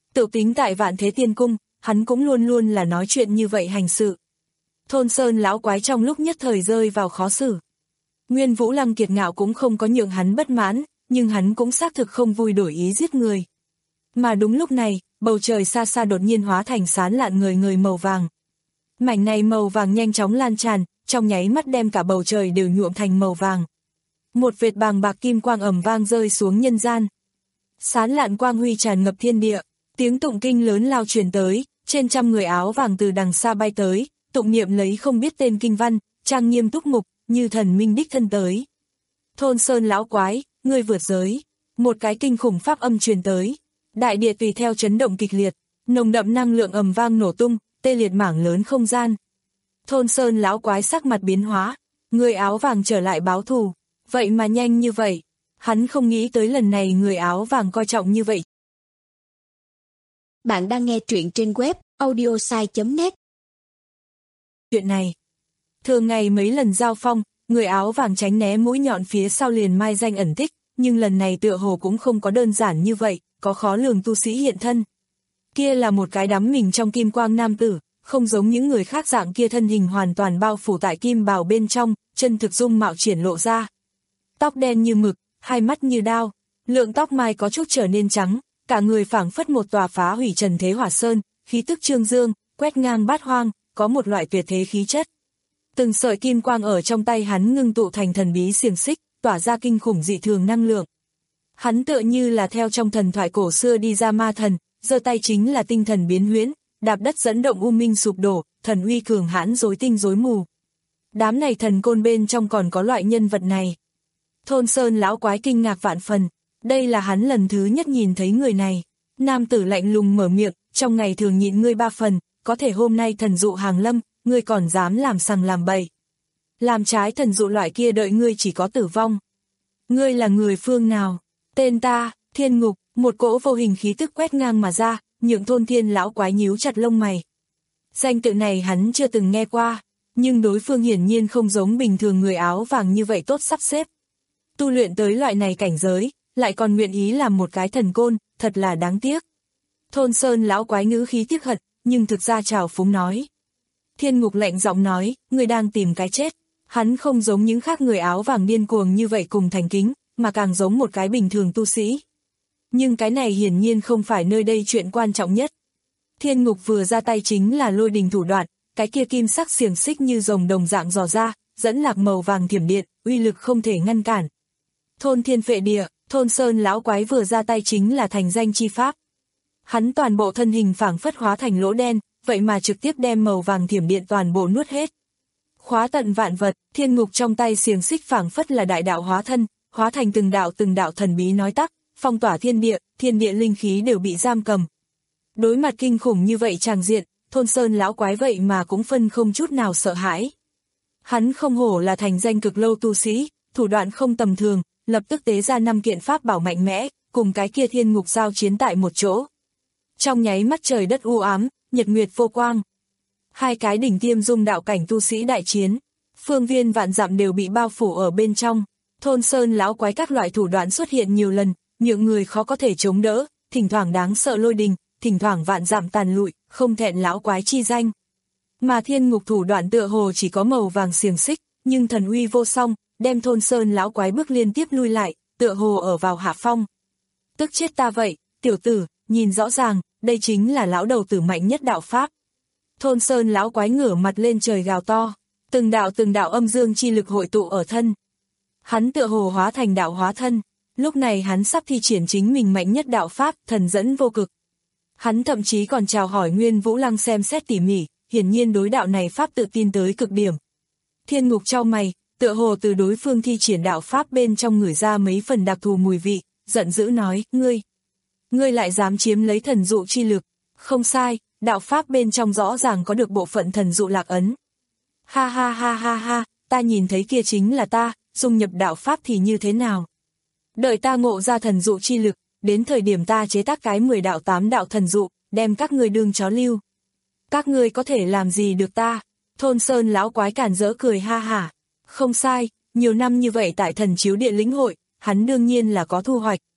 Tự tính tại Vạn Thế Tiên Cung, hắn cũng luôn luôn là nói chuyện như vậy hành sự. Thôn Sơn lão quái trong lúc nhất thời rơi vào khó xử. Nguyên Vũ Lăng kiệt ngạo cũng không có nhượng hắn bất mãn, nhưng hắn cũng xác thực không vui đổi ý giết người. Mà đúng lúc này, bầu trời xa xa đột nhiên hóa thành sán lạn người người màu vàng. Mảnh này màu vàng nhanh chóng lan tràn, trong nháy mắt đem cả bầu trời đều nhuộm thành màu vàng. Một vệt bàng bạc kim quang ầm vang rơi xuống nhân gian. Sán lạn quang huy tràn ngập thiên địa, tiếng tụng kinh lớn lao truyền tới, trên trăm người áo vàng từ đằng xa bay tới, tụng niệm lấy không biết tên kinh văn, trang nghiêm túc mục, như thần minh đích thân tới. Thôn Sơn lão quái, ngươi vượt giới. Một cái kinh khủng pháp âm truyền tới. Đại địa tùy theo chấn động kịch liệt, nồng đậm năng lượng ầm vang nổ tung, tê liệt mảng lớn không gian. Thôn Sơn lão quái sắc mặt biến hóa, người áo vàng trở lại báo thù, vậy mà nhanh như vậy, hắn không nghĩ tới lần này người áo vàng coi trọng như vậy. Bạn đang nghe truyện trên web audiosai chấm net. Chuyện này, thường ngày mấy lần giao phong, người áo vàng tránh né mũi nhọn phía sau liền mai danh ẩn tích, nhưng lần này tựa hồ cũng không có đơn giản như vậy, có khó lường tu sĩ hiện thân. Kia là một cái đắm mình trong kim quang nam tử, không giống những người khác dạng kia thân hình hoàn toàn bao phủ tại kim bào bên trong, chân thực dung mạo triển lộ ra. Tóc đen như mực, hai mắt như đao, lượng tóc mai có chút trở nên trắng, cả người phảng phất một tòa phá hủy trần thế hỏa sơn, khí tức trương dương, quét ngang bát hoang, có một loại tuyệt thế khí chất. Từng sợi kim quang ở trong tay hắn ngưng tụ thành thần bí xiềng xích, tỏa ra kinh khủng dị thường năng lượng. Hắn tựa như là theo trong thần thoại cổ xưa đi ra ma thần, giơ tay chính là tinh thần biến huyễn, đạp đất dẫn động u minh sụp đổ, thần uy cường hãn rối tinh rối mù. Đám này thần côn bên trong còn có loại nhân vật này. Thôn Sơn lão quái kinh ngạc vạn phần, đây là hắn lần thứ nhất nhìn thấy người này. Nam tử lạnh lùng mở miệng, trong ngày thường nhịn ngươi ba phần, có thể hôm nay thần dụ hàng lâm, ngươi còn dám làm sằng làm bậy. Làm trái thần dụ loại kia đợi ngươi chỉ có tử vong. Ngươi là người phương nào? Tên ta, Thiên Ngục. Một cỗ vô hình khí tức quét ngang mà ra, nhượng Thôn Thiên lão quái nhíu chặt lông mày. Danh tự này hắn chưa từng nghe qua, nhưng đối phương hiển nhiên không giống bình thường người áo vàng như vậy tốt sắp xếp. Tu luyện tới loại này cảnh giới, lại còn nguyện ý làm một cái thần côn, thật là đáng tiếc. Thôn Sơn lão quái ngữ khí tiếc hận, nhưng thực ra trào phúng nói. Thiên Ngục lạnh giọng nói, người đang tìm cái chết. Hắn không giống những khác người áo vàng điên cuồng như vậy cùng thành kính, mà càng giống một cái bình thường tu sĩ. Nhưng cái này hiển nhiên không phải nơi đây chuyện quan trọng nhất. Thiên Ngục vừa ra tay chính là lôi đình thủ đoạn, cái kia kim sắc xiềng xích như rồng đồng dạng dò ra, dẫn lạc màu vàng thiểm điện, uy lực không thể ngăn cản. Thôn Thiên Phệ Địa, Thôn Sơn lão quái vừa ra tay chính là thành danh chi pháp. Hắn toàn bộ thân hình phảng phất hóa thành lỗ đen, vậy mà trực tiếp đem màu vàng thiểm điện toàn bộ nuốt hết. Khóa tận vạn vật, Thiên Ngục trong tay xiềng xích phảng phất là đại đạo hóa thân, hóa thành từng đạo từng đạo thần bí nói tắc, phong tỏa thiên địa, thiên địa linh khí đều bị giam cầm. Đối mặt kinh khủng như vậy tràng diện, Thôn Sơn lão quái vậy mà cũng phân không chút nào sợ hãi. Hắn không hổ là thành danh cực lâu tu sĩ, thủ đoạn không tầm thường, lập tức tế ra năm kiện pháp bảo mạnh mẽ, cùng cái kia Thiên Ngục giao chiến tại một chỗ. Trong nháy mắt trời đất u ám, nhật nguyệt vô quang. Hai cái đỉnh tiêm dung đạo cảnh tu sĩ đại chiến, phương viên vạn dặm đều bị bao phủ ở bên trong. Thôn Sơn lão quái các loại thủ đoạn xuất hiện nhiều lần, nhượng người khó có thể chống đỡ, thỉnh thoảng đáng sợ lôi đình, thỉnh thoảng vạn dặm tàn lụi, không thẹn lão quái chi danh. Mà Thiên Ngục thủ đoạn tựa hồ chỉ có màu vàng xiềng xích, nhưng thần uy vô song, đem Thôn Sơn lão quái bước liên tiếp lui lại, tựa hồ ở vào hạ phong. Tức chết ta vậy, tiểu tử, nhìn rõ ràng, đây chính là lão đầu tử mạnh nhất đạo pháp. Thôn Sơn lão quái ngửa mặt lên trời gào to, từng đạo từng đạo âm dương chi lực hội tụ ở thân. Hắn tựa hồ hóa thành đạo hóa thân, lúc này hắn sắp thi triển chính mình mạnh nhất đạo pháp, thần dẫn vô cực. Hắn thậm chí còn chào hỏi Nguyên Vũ Lăng xem xét tỉ mỉ, hiển nhiên đối đạo này pháp tự tin tới cực điểm. Thiên Ngục chau mày, tựa hồ từ đối phương thi triển đạo pháp bên trong ngửi ra mấy phần đặc thù mùi vị, giận dữ nói, ngươi, ngươi lại dám chiếm lấy thần dụ chi lực, không sai, đạo pháp bên trong rõ ràng có được bộ phận thần dụ lạc ấn. Ha ha ha ha ha, ta nhìn thấy kia chính là ta, dung nhập đạo pháp thì như thế nào? Đợi ta ngộ ra thần dụ chi lực, đến thời điểm ta chế tác cái mười đạo tám đạo thần dụ, đem các ngươi đương chó lưu. Các ngươi có thể làm gì được ta? Thôn Sơn lão quái cản rỡ cười ha hả. Không sai, nhiều năm như vậy tại thần chiếu địa lĩnh hội, hắn đương nhiên là có thu hoạch.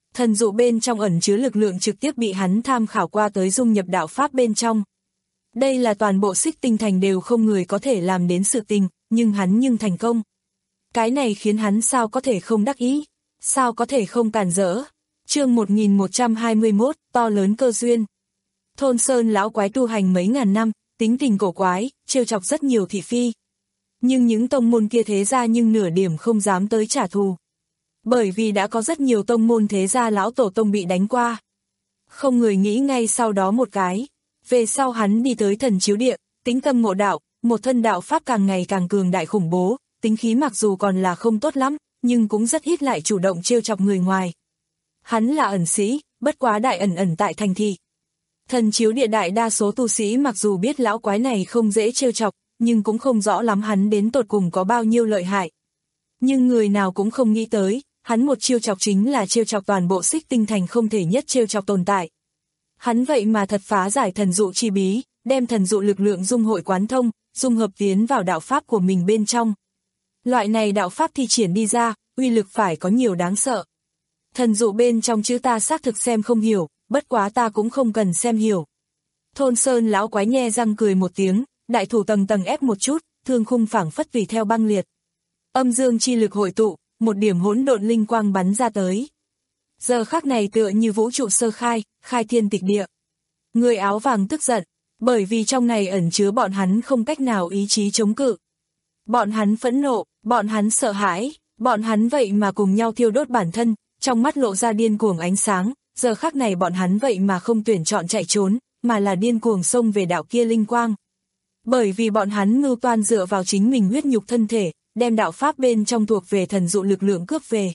Thần dụ bên trong ẩn chứa lực lượng trực tiếp bị hắn tham khảo qua tới dung nhập đạo pháp bên trong. Đây là toàn bộ Xích Tinh Thành đều không người có thể làm đến sự tình, nhưng hắn nhưng thành công. Cái này khiến hắn sao có thể không đắc ý, sao có thể không cản rỡ. Chương một nghìn một trăm hai mươi mốt, to lớn cơ duyên. Thôn Sơn lão quái tu hành mấy ngàn năm, tính tình cổ quái, trêu chọc rất nhiều thị phi. Nhưng những tông môn kia thế gia nhưng nửa điểm không dám tới trả thù. Bởi vì đã có rất nhiều tông môn thế gia lão tổ tông bị đánh qua. Không người nghĩ ngay sau đó một cái. Về sau hắn đi tới thần chiếu địa, tính tâm ngộ đạo, một thân đạo pháp càng ngày càng cường đại khủng bố, tính khí mặc dù còn là không tốt lắm, nhưng cũng rất ít lại chủ động trêu chọc người ngoài. Hắn là ẩn sĩ, bất quá đại ẩn ẩn tại thành thị. Thần chiếu địa đại đa số tu sĩ mặc dù biết lão quái này không dễ trêu chọc, nhưng cũng không rõ lắm hắn đến tột cùng có bao nhiêu lợi hại. Nhưng người nào cũng không nghĩ tới, hắn một chiêu chọc chính là chiêu chọc toàn bộ Xích Tinh Thành không thể nhất chiêu chọc tồn tại. Hắn vậy mà thật phá giải thần dụ chi bí, đem thần dụ lực lượng dung hội quán thông, dung hợp tiến vào đạo pháp của mình bên trong. Loại này đạo pháp thi triển đi ra, uy lực phải có nhiều đáng sợ. Thần dụ bên trong chữ ta xác thực xem không hiểu, bất quá ta cũng không cần xem hiểu. Thôn Sơn lão quái nhe răng cười một tiếng, đại thủ tầng tầng ép một chút, thương khung phảng phất tùy theo băng liệt. Âm dương chi lực hội tụ, một điểm hỗn độn linh quang bắn ra tới. Giờ khắc này tựa như vũ trụ sơ khai, khai thiên tịch địa. Người áo vàng tức giận, bởi vì trong này ẩn chứa bọn hắn không cách nào ý chí chống cự. Bọn hắn phẫn nộ, bọn hắn sợ hãi, bọn hắn vậy mà cùng nhau thiêu đốt bản thân, trong mắt lộ ra điên cuồng ánh sáng, giờ khắc này bọn hắn vậy mà không tuyển chọn chạy trốn, mà là điên cuồng xông về đạo kia linh quang. Bởi vì bọn hắn mưu toan dựa vào chính mình huyết nhục thân thể, đem đạo pháp bên trong thuộc về thần dụ lực lượng cướp về.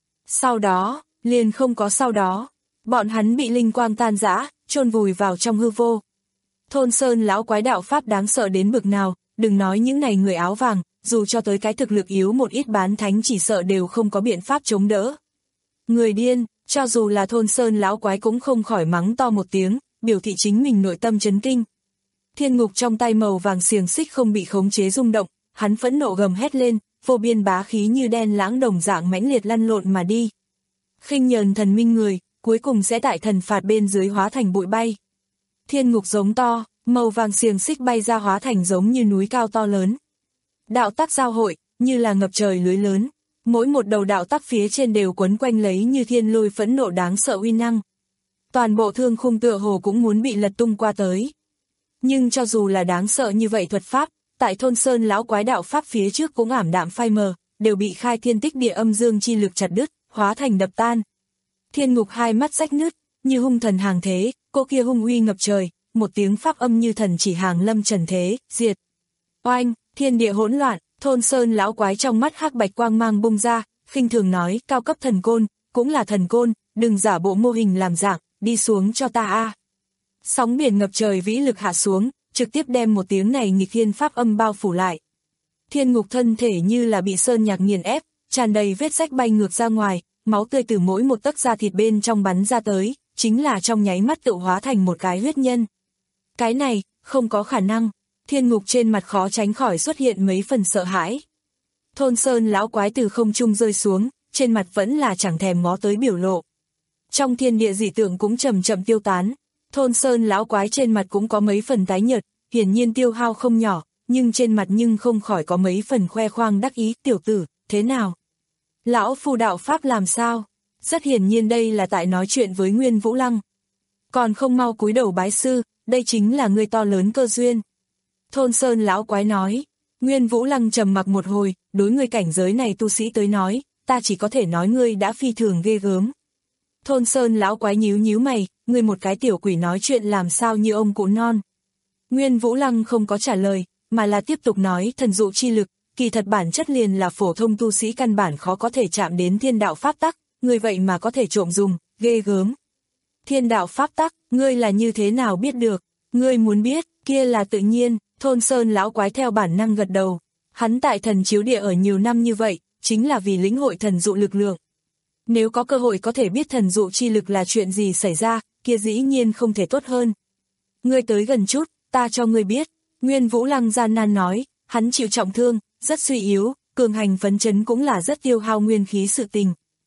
Sau đó, liền không có sau đó, bọn hắn bị linh quang tan rã, chôn vùi vào trong hư vô. Thôn Sơn lão quái đạo pháp đáng sợ đến bực nào, đừng nói những này người áo vàng, dù cho tới cái thực lực yếu một ít bán thánh chỉ sợ đều không có biện pháp chống đỡ. Người điên, cho dù là Thôn Sơn lão quái cũng không khỏi mắng to một tiếng, biểu thị chính mình nội tâm chấn kinh. Thiên ngục trong tay màu vàng xiềng xích không bị khống chế rung động, hắn phẫn nộ gầm hét lên, vô biên bá khí như đen lãng đồng dạng mãnh liệt lăn lộn mà đi. Khinh nhờn thần minh người, cuối cùng sẽ tại thần phạt bên dưới hóa thành bụi bay. Thiên ngục giống to, màu vàng xiềng xích bay ra hóa thành giống như núi cao to lớn. Đạo tắc giao hội, như là ngập trời lưới lớn, mỗi một đầu đạo tắc phía trên đều quấn quanh lấy như thiên lôi phẫn nộ đáng sợ uy năng. Toàn bộ thương khung tựa hồ cũng muốn bị lật tung qua tới. Nhưng cho dù là đáng sợ như vậy thuật pháp, tại Thôn Sơn lão quái đạo pháp phía trước cũng ảm đạm phai mờ, đều bị khai thiên tích địa âm dương chi lực chặt đứt, hóa thành đập tan. Thiên ngục hai mắt rách nứt, như hung thần hàng thế, cô kia hung uy ngập trời, một tiếng pháp âm như thần chỉ hàng lâm trần thế, diệt. Oanh, thiên địa hỗn loạn, Thôn Sơn lão quái trong mắt hắc bạch quang mang bung ra, khinh thường nói, cao cấp thần côn, cũng là thần côn, đừng giả bộ mô hình làm dạng, đi xuống cho ta a. Sóng biển ngập trời vĩ lực hạ xuống, trực tiếp đem một tiếng này nghịch thiên pháp âm bao phủ lại. Thiên ngục thân thể như là bị sơn nhạc nghiền ép, tràn đầy vết rách bay ngược ra ngoài, máu tươi từ mỗi một tấc da thịt bên trong bắn ra tới, chính là trong nháy mắt tự hóa thành một cái huyết nhân. Cái này, không có khả năng, thiên ngục trên mặt khó tránh khỏi xuất hiện mấy phần sợ hãi. Thôn Sơn lão quái từ không trung rơi xuống, trên mặt vẫn là chẳng thèm ngó tới biểu lộ. Trong thiên địa dị tượng cũng chậm chậm tiêu tán, Thôn Sơn lão quái trên mặt cũng có mấy phần tái nhợt, hiển nhiên tiêu hao không nhỏ, nhưng trên mặt nhưng không khỏi có mấy phần khoe khoang đắc ý, tiểu tử, thế nào? Lão phu đạo pháp làm sao? Rất hiển nhiên đây là tại nói chuyện với Nguyên Vũ Lăng. Còn không mau cúi đầu bái sư, đây chính là người to lớn cơ duyên. Thôn Sơn lão quái nói, Nguyên Vũ Lăng trầm mặc một hồi, đối người cảnh giới này tu sĩ tới nói, ta chỉ có thể nói ngươi đã phi thường ghê gớm. Thôn Sơn lão quái nhíu nhíu mày, ngươi một cái tiểu quỷ nói chuyện làm sao như ông cụ non. Nguyên Vũ Lăng không có trả lời, mà là tiếp tục nói thần dụ chi lực, kỳ thật bản chất liền là phổ thông tu sĩ căn bản khó có thể chạm đến thiên đạo pháp tắc, ngươi vậy mà có thể trộm dùng, ghê gớm. Thiên đạo pháp tắc, ngươi là như thế nào biết được, ngươi muốn biết, kia là tự nhiên, Thôn Sơn lão quái theo bản năng gật đầu. Hắn tại thần chiếu địa ở nhiều năm như vậy, chính là vì lĩnh hội thần dụ lực lượng. Nếu có cơ hội có thể biết thần dụ chi lực là chuyện gì xảy ra, kia dĩ nhiên không thể tốt hơn. Ngươi tới gần chút, ta cho ngươi biết. Nguyên Vũ Lăng gian nan nói, hắn chịu trọng thương, rất suy yếu, cường hành phấn chấn cũng là rất tiêu hao nguyên khí sự tình.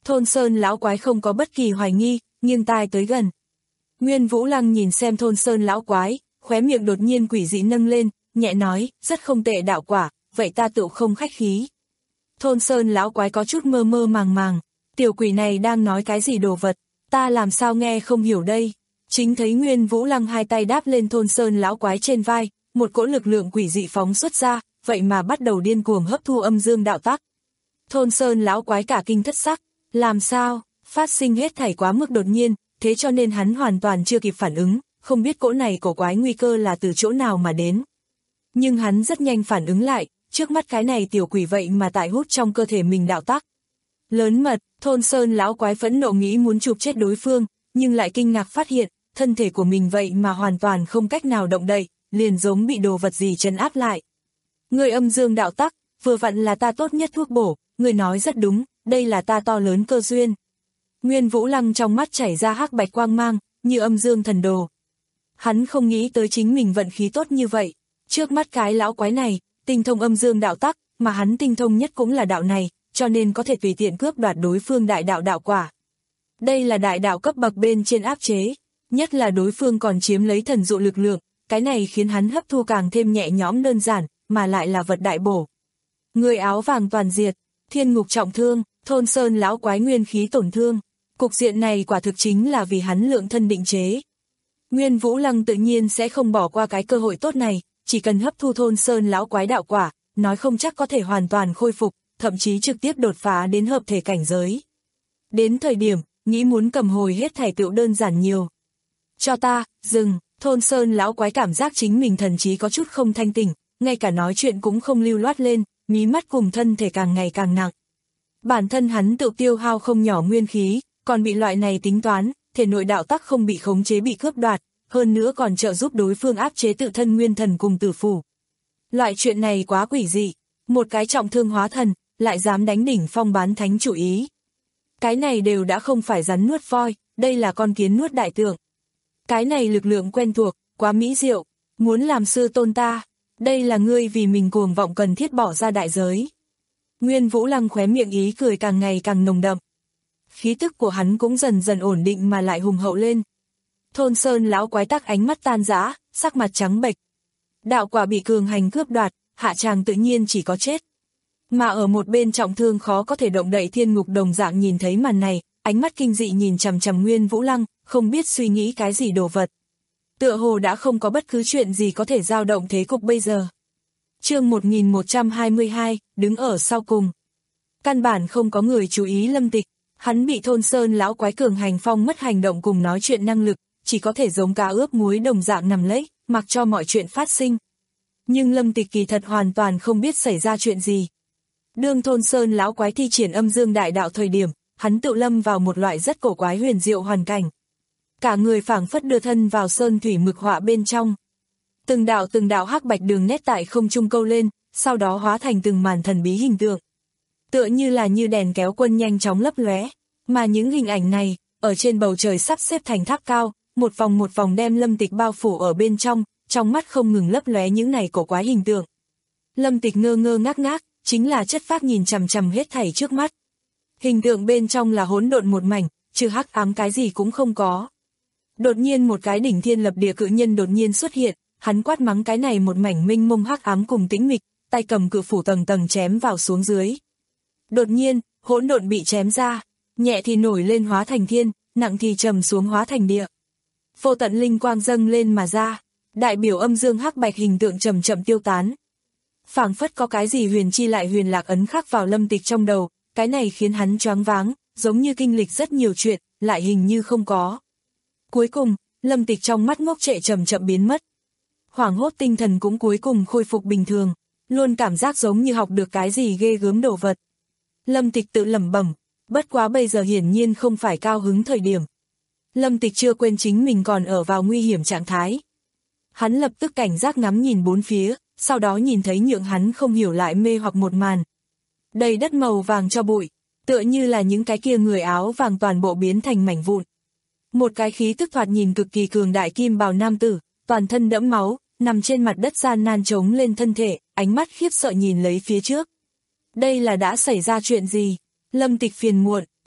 Thôn Sơn lão quái không có bất kỳ hoài nghi, nghiêng tai tới gần. Nguyên Vũ Lăng nhìn xem Thôn Sơn lão quái, khóe miệng đột nhiên quỷ dị nâng lên, nhẹ nói, rất không tệ đạo quả, vậy ta tựu không khách khí. Thôn Sơn lão quái có chút mơ mơ màng màng, tiểu quỷ này đang nói cái gì đồ vật, ta làm sao nghe không hiểu đây. Chính thấy Nguyên Vũ Lăng hai tay đáp lên Thôn Sơn lão quái trên vai, một cỗ lực lượng quỷ dị phóng xuất ra, vậy mà bắt đầu điên cuồng hấp thu âm dương đạo tắc. Thôn Sơn lão quái cả kinh thất sắc, làm sao, phát sinh hết thảy quá mức đột nhiên, thế cho nên hắn hoàn toàn chưa kịp phản ứng, không biết cỗ này cổ quái nguy cơ là từ chỗ nào mà đến. Nhưng hắn rất nhanh phản ứng lại, trước mắt cái này tiểu quỷ vậy mà tại hút trong cơ thể mình đạo tắc. Lớn mật, Thôn Sơn lão quái phẫn nộ nghĩ muốn chụp chết đối phương, nhưng lại kinh ngạc phát hiện, thân thể của mình vậy mà hoàn toàn không cách nào động đậy, liền giống bị đồ vật gì trấn áp lại. Người âm dương đạo tắc, vừa vặn là ta tốt nhất thuốc bổ, người nói rất đúng, đây là ta to lớn cơ duyên. Nguyên Vũ Lăng trong mắt chảy ra hắc bạch quang mang, như âm dương thần đồ. Hắn không nghĩ tới chính mình vận khí tốt như vậy, trước mắt cái lão quái này, tinh thông âm dương đạo tắc, mà hắn tinh thông nhất cũng là đạo này, cho nên có thể tùy tiện cướp đoạt đối phương đại đạo đạo quả. Đây là đại đạo cấp bậc bên trên áp chế, nhất là đối phương còn chiếm lấy thần dụ lực lượng, cái này khiến hắn hấp thu càng thêm nhẹ nhõm đơn giản, mà lại là vật đại bổ. Người áo vàng toàn diệt, thiên ngục trọng thương, Thôn Sơn lão quái nguyên khí tổn thương, cục diện này quả thực chính là vì hắn lượng thân định chế. Nguyên Vũ Lăng tự nhiên sẽ không bỏ qua cái cơ hội tốt này, chỉ cần hấp thu Thôn Sơn lão quái đạo quả, nói không chắc có thể hoàn toàn khôi phục, thậm chí trực tiếp đột phá đến hợp thể cảnh giới. Đến thời điểm, nghĩ muốn cầm hồi hết thảy tựu đơn giản nhiều. Cho ta, dừng, Thôn Sơn lão quái cảm giác chính mình thần trí có chút không thanh tỉnh, ngay cả nói chuyện cũng không lưu loát lên, mí mắt cùng thân thể càng ngày càng nặng. Bản thân hắn tự tiêu hao không nhỏ nguyên khí, còn bị loại này tính toán, thể nội đạo tắc không bị khống chế bị cướp đoạt, hơn nữa còn trợ giúp đối phương áp chế tự thân nguyên thần cùng tử phủ. Loại chuyện này quá quỷ dị, một cái trọng thương hóa thần, lại dám đánh đỉnh phong bán thánh chủ ý. Cái này đều đã không phải rắn nuốt voi, đây là con kiến nuốt đại tượng. Cái này lực lượng quen thuộc, quá mỹ diệu, muốn làm sư tôn ta, đây là ngươi vì mình cuồng vọng cần thiết bỏ ra đại giới. Nguyên Vũ Lăng khóe miệng ý cười càng ngày càng nồng đậm. Khí tức của hắn cũng dần dần ổn định mà lại hùng hậu lên. Thôn Sơn lão quái tắc ánh mắt tan rã, sắc mặt trắng bệch. Đạo quả bị cường hành cướp đoạt, hạ tràng tự nhiên chỉ có chết. Mà ở một bên trọng thương khó có thể động đậy thiên ngục đồng dạng nhìn thấy màn này, ánh mắt kinh dị nhìn chằm chằm Nguyên Vũ Lăng, không biết suy nghĩ cái gì đồ vật. Tựa hồ đã không có bất cứ chuyện gì có thể dao động thế cục bây giờ. Chương một nghìn một trăm hai mươi hai, đứng ở sau cùng. Căn bản không có người chú ý Lâm Tịch, hắn bị Thôn Sơn lão quái cường hành phong mất hành động cùng nói chuyện năng lực, chỉ có thể giống cá ướp muối đồng dạng nằm lấy, mặc cho mọi chuyện phát sinh. Nhưng Lâm Tịch kỳ thật hoàn toàn không biết xảy ra chuyện gì. Đương Thôn Sơn lão quái thi triển âm dương đại đạo thời điểm, hắn tự lâm vào một loại rất cổ quái huyền diệu hoàn cảnh. Cả người phảng phất đưa thân vào sơn thủy mực họa bên trong. Từng đạo từng đạo hắc bạch đường nét tại không trung câu lên, sau đó hóa thành từng màn thần bí hình tượng. Tựa như là như đèn kéo quân nhanh chóng lấp lóe, mà những hình ảnh này, ở trên bầu trời sắp xếp thành tháp cao, một vòng một vòng đem Lâm Tịch bao phủ ở bên trong, trong mắt không ngừng lấp lóe những này cổ quái hình tượng. Lâm Tịch ngơ ngơ ngác ngác, chính là chất phác nhìn chằm chằm hết thảy trước mắt. Hình tượng bên trong là hỗn độn một mảnh, trừ hắc ám cái gì cũng không có. Đột nhiên một cái đỉnh thiên lập địa cự nhân đột nhiên xuất hiện, hắn quát mắng cái này một mảnh minh mông hắc ám cùng tĩnh mịch, tay cầm cự phủ tầng tầng chém vào xuống dưới. Đột nhiên, hỗn độn bị chém ra, nhẹ thì nổi lên hóa thành thiên, nặng thì trầm xuống hóa thành địa. Vô tận linh quang dâng lên mà ra, đại biểu âm dương hắc bạch hình tượng chậm chậm tiêu tán. Phảng phất có cái gì huyền chi lại huyền lạc ấn khắc vào Lâm Tịch trong đầu, cái này khiến hắn choáng váng, giống như kinh lịch rất nhiều chuyện, lại hình như không có. Cuối cùng, Lâm Tịch trong mắt ngốc trệ chậm chậm biến mất. Hoảng hốt tinh thần cũng cuối cùng khôi phục bình thường, luôn cảm giác giống như học được cái gì ghê gớm đồ vật. Lâm Tịch tự lẩm bẩm, bất quá bây giờ hiển nhiên không phải cao hứng thời điểm. Lâm Tịch chưa quên chính mình còn ở vào nguy hiểm trạng thái. Hắn lập tức cảnh giác ngắm nhìn bốn phía, sau đó nhìn thấy nhượng hắn không hiểu lại mê hoặc một màn. Đầy đất màu vàng cho bụi, tựa như là những cái kia người áo vàng toàn bộ biến thành mảnh vụn. Một cái khí tức thoạt nhìn cực kỳ cường đại kim bào nam tử, toàn thân đẫm máu, nằm trên mặt đất gian nan chống lên thân thể, ánh mắt khiếp sợ nhìn lấy phía trước. Đây là đã xảy ra chuyện gì? Lâm Tịch phiền muộn,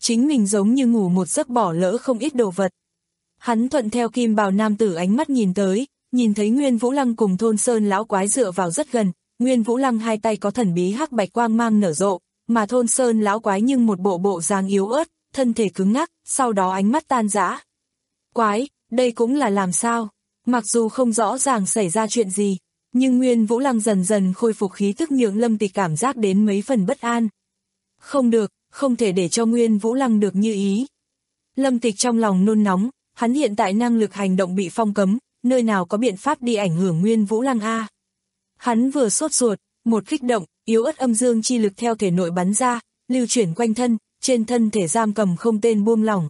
chính mình giống như ngủ một giấc bỏ lỡ không ít đồ vật. Hắn thuận theo kim bào nam tử ánh mắt nhìn tới, nhìn thấy Nguyên Vũ Lăng cùng Thôn Sơn lão quái dựa vào rất gần, Nguyên Vũ Lăng hai tay có thần bí hắc bạch quang mang nở rộ, mà Thôn Sơn lão quái nhưng một bộ bộ dáng yếu ớt, thân thể cứng ngắc, sau đó ánh mắt tan rã. Quái, đây cũng là làm sao? Mặc dù không rõ ràng xảy ra chuyện gì, nhưng Nguyên Vũ Lăng dần dần khôi phục khí tức nhượng Lâm Tịch cảm giác đến mấy phần bất an. Không được, không thể để cho Nguyên Vũ Lăng được như ý. Lâm Tịch trong lòng nôn nóng, hắn hiện tại năng lực hành động bị phong cấm, nơi nào có biện pháp đi ảnh hưởng Nguyên Vũ Lăng a. Hắn vừa sốt ruột, một kích động, yếu ớt âm dương chi lực theo thể nội bắn ra, lưu chuyển quanh thân, trên thân thể giam cầm không tên buông lỏng.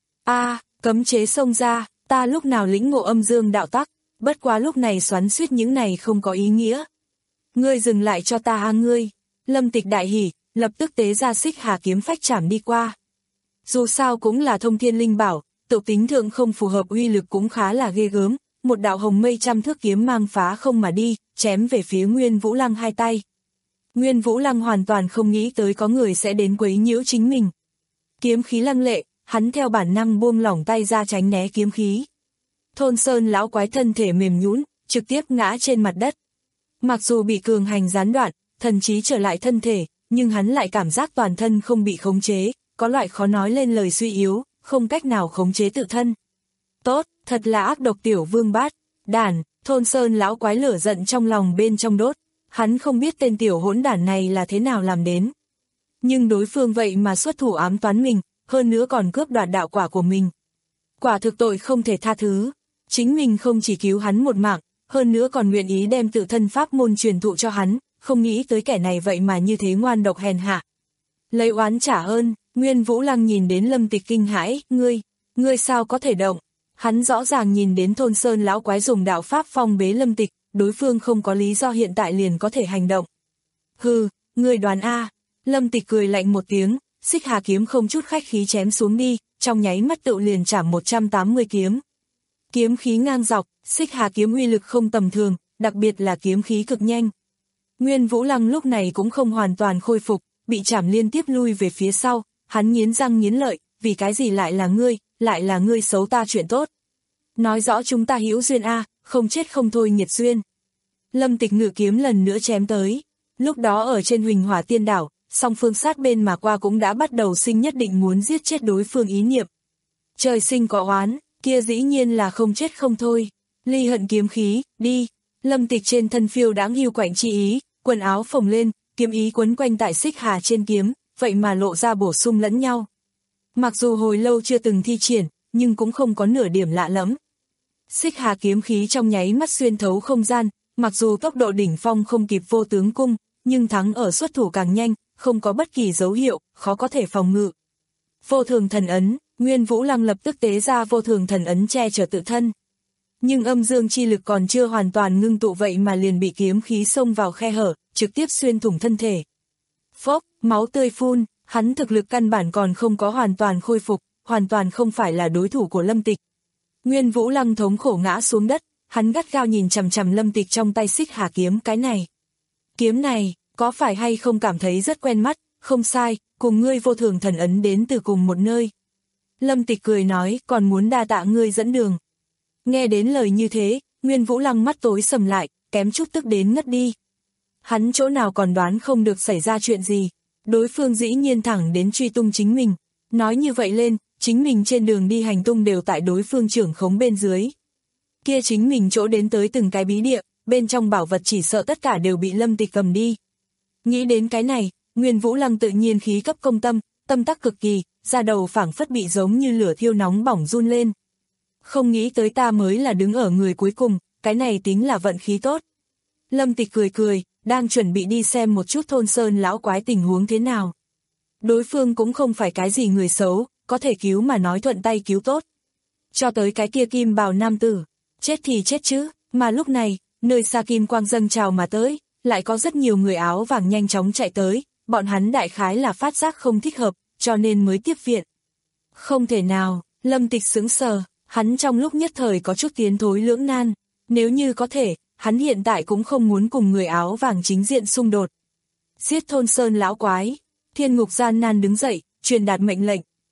A, cấm chế xông ra, ta lúc nào lĩnh ngộ âm dương đạo tắc, bất quá lúc này xoắn xuýt những này không có ý nghĩa. Ngươi dừng lại cho ta a ngươi. Lâm Tịch đại hỉ, lập tức tế ra Xích Hà kiếm phách chảm đi qua. Dù sao cũng là thông thiên linh bảo, tự tính thượng không phù hợp uy lực cũng khá là ghê gớm, một đạo hồng mây trăm thước kiếm mang phá không mà đi, chém về phía Nguyên Vũ Lăng hai tay. Nguyên Vũ Lăng hoàn toàn không nghĩ tới có người sẽ đến quấy nhiễu chính mình. Kiếm khí lăng lệ, hắn theo bản năng buông lỏng tay ra tránh né kiếm khí. Thôn Sơn lão quái thân thể mềm nhũn, trực tiếp ngã trên mặt đất. Mặc dù bị cường hành gián đoạn, thần trí trở lại thân thể, nhưng hắn lại cảm giác toàn thân không bị khống chế, có loại khó nói lên lời suy yếu, không cách nào khống chế tự thân. Tốt, thật là ác độc tiểu vương bát, đản, Thôn Sơn lão quái lửa giận trong lòng bên trong đốt, hắn không biết tên tiểu hỗn đản này là thế nào làm đến. Nhưng đối phương vậy mà xuất thủ ám toán mình, hơn nữa còn cướp đoạt đạo quả của mình. Quả thực tội không thể tha thứ, chính mình không chỉ cứu hắn một mạng, hơn nữa còn nguyện ý đem tự thân pháp môn truyền thụ cho hắn, không nghĩ tới kẻ này vậy mà như thế ngoan độc hèn hạ. Lấy oán trả ơn, Nguyên Vũ Lăng nhìn đến Lâm Tịch kinh hãi, ngươi, ngươi sao có thể động? Hắn rõ ràng nhìn đến Thôn Sơn lão quái dùng đạo pháp phong bế Lâm Tịch, đối phương không có lý do hiện tại liền có thể hành động. Hừ, ngươi đoán a. Lâm Tịch cười lạnh một tiếng, Xích Hà kiếm không chút khách khí chém xuống đi, trong nháy mắt tự liền chảm một trăm tám mươi kiếm. Kiếm khí ngang dọc, Xích Hà kiếm uy lực không tầm thường, đặc biệt là kiếm khí cực nhanh. Nguyên Vũ Lăng lúc này cũng không hoàn toàn khôi phục, bị chảm liên tiếp lui về phía sau, hắn nghiến răng nghiến lợi, vì cái gì lại là ngươi, lại là ngươi xấu ta chuyện tốt. Nói rõ chúng ta hữu duyên a, không chết không thôi nghiệt duyên. Lâm Tịch ngự kiếm lần nữa chém tới, lúc đó ở trên Huỳnh Hỏa Tiên Đảo, song phương sát bên mà qua cũng đã bắt đầu sinh nhất định muốn giết chết đối phương ý niệm. Trời sinh có oán, kia dĩ nhiên là không chết không thôi. Ly hận kiếm khí, đi. Lâm Tịch trên thân phiêu đáng hưu quạnh chi ý, quần áo phồng lên, kiếm ý quấn quanh tại Xích Hà trên kiếm, vậy mà lộ ra bổ sung lẫn nhau. Mặc dù hồi lâu chưa từng thi triển, nhưng cũng không có nửa điểm lạ lẫm. Xích Hà kiếm khí trong nháy mắt xuyên thấu không gian, mặc dù tốc độ đỉnh phong không kịp Vô Tướng Cung, nhưng thắng ở xuất thủ càng nhanh, không có bất kỳ dấu hiệu, khó có thể phòng ngự. Vô Thường Thần Ấn, Nguyên Vũ Lăng lập tức tế ra Vô Thường Thần Ấn che chở tự thân. Nhưng âm dương chi lực còn chưa hoàn toàn ngưng tụ vậy mà liền bị kiếm khí xông vào khe hở, trực tiếp xuyên thủng thân thể. Phốc, máu tươi phun, hắn thực lực căn bản còn không có hoàn toàn khôi phục, hoàn toàn không phải là đối thủ của Lâm Tịch. Nguyên Vũ Lăng thống khổ ngã xuống đất, hắn gắt gao nhìn chằm chằm Lâm Tịch trong tay Xích Hà kiếm, cái này. Kiếm này, có phải hay không cảm thấy rất quen mắt, không sai, cùng ngươi Vô Thường Thần Ấn đến từ cùng một nơi. Lâm Tịch cười nói, còn muốn đa tạ ngươi dẫn đường. Nghe đến lời như thế, Nguyên Vũ Lăng mắt tối sầm lại, kém chút tức đến ngất đi. Hắn chỗ nào còn đoán không được xảy ra chuyện gì, đối phương dĩ nhiên thẳng đến truy tung chính mình. Nói như vậy lên, chính mình trên đường đi hành tung đều tại đối phương trưởng khống bên dưới. Kia chính mình chỗ đến tới từng cái bí địa, bên trong bảo vật chỉ sợ tất cả đều bị Lâm Tịch cầm đi. Nghĩ đến cái này, Nguyên Vũ Lăng tự nhiên khí cấp công tâm, tâm tắc cực kỳ, da đầu phảng phất bị giống như lửa thiêu nóng bỏng run lên. Không nghĩ tới ta mới là đứng ở người cuối cùng, cái này tính là vận khí tốt. Lâm Tịch cười cười, đang chuẩn bị đi xem một chút Thôn Sơn lão quái tình huống thế nào. Đối phương cũng không phải cái gì người xấu, có thể cứu mà nói thuận tay cứu tốt. Cho tới cái kia kim bào nam tử, chết thì chết chứ, mà lúc này, nơi xa kim quang dâng trào mà tới, lại có rất nhiều người áo vàng nhanh chóng chạy tới, bọn hắn đại khái là phát giác không thích hợp, cho nên mới tiếp viện. Không thể nào, Lâm Tịch sững sờ, hắn trong lúc nhất thời có chút tiến thối lưỡng nan, nếu như có thể, hắn hiện tại cũng không muốn cùng người áo vàng chính diện xung đột. Giết Thôn Sơn lão quái, Thiên Ngục gian nan đứng dậy, truyền đạt mệnh lệnh,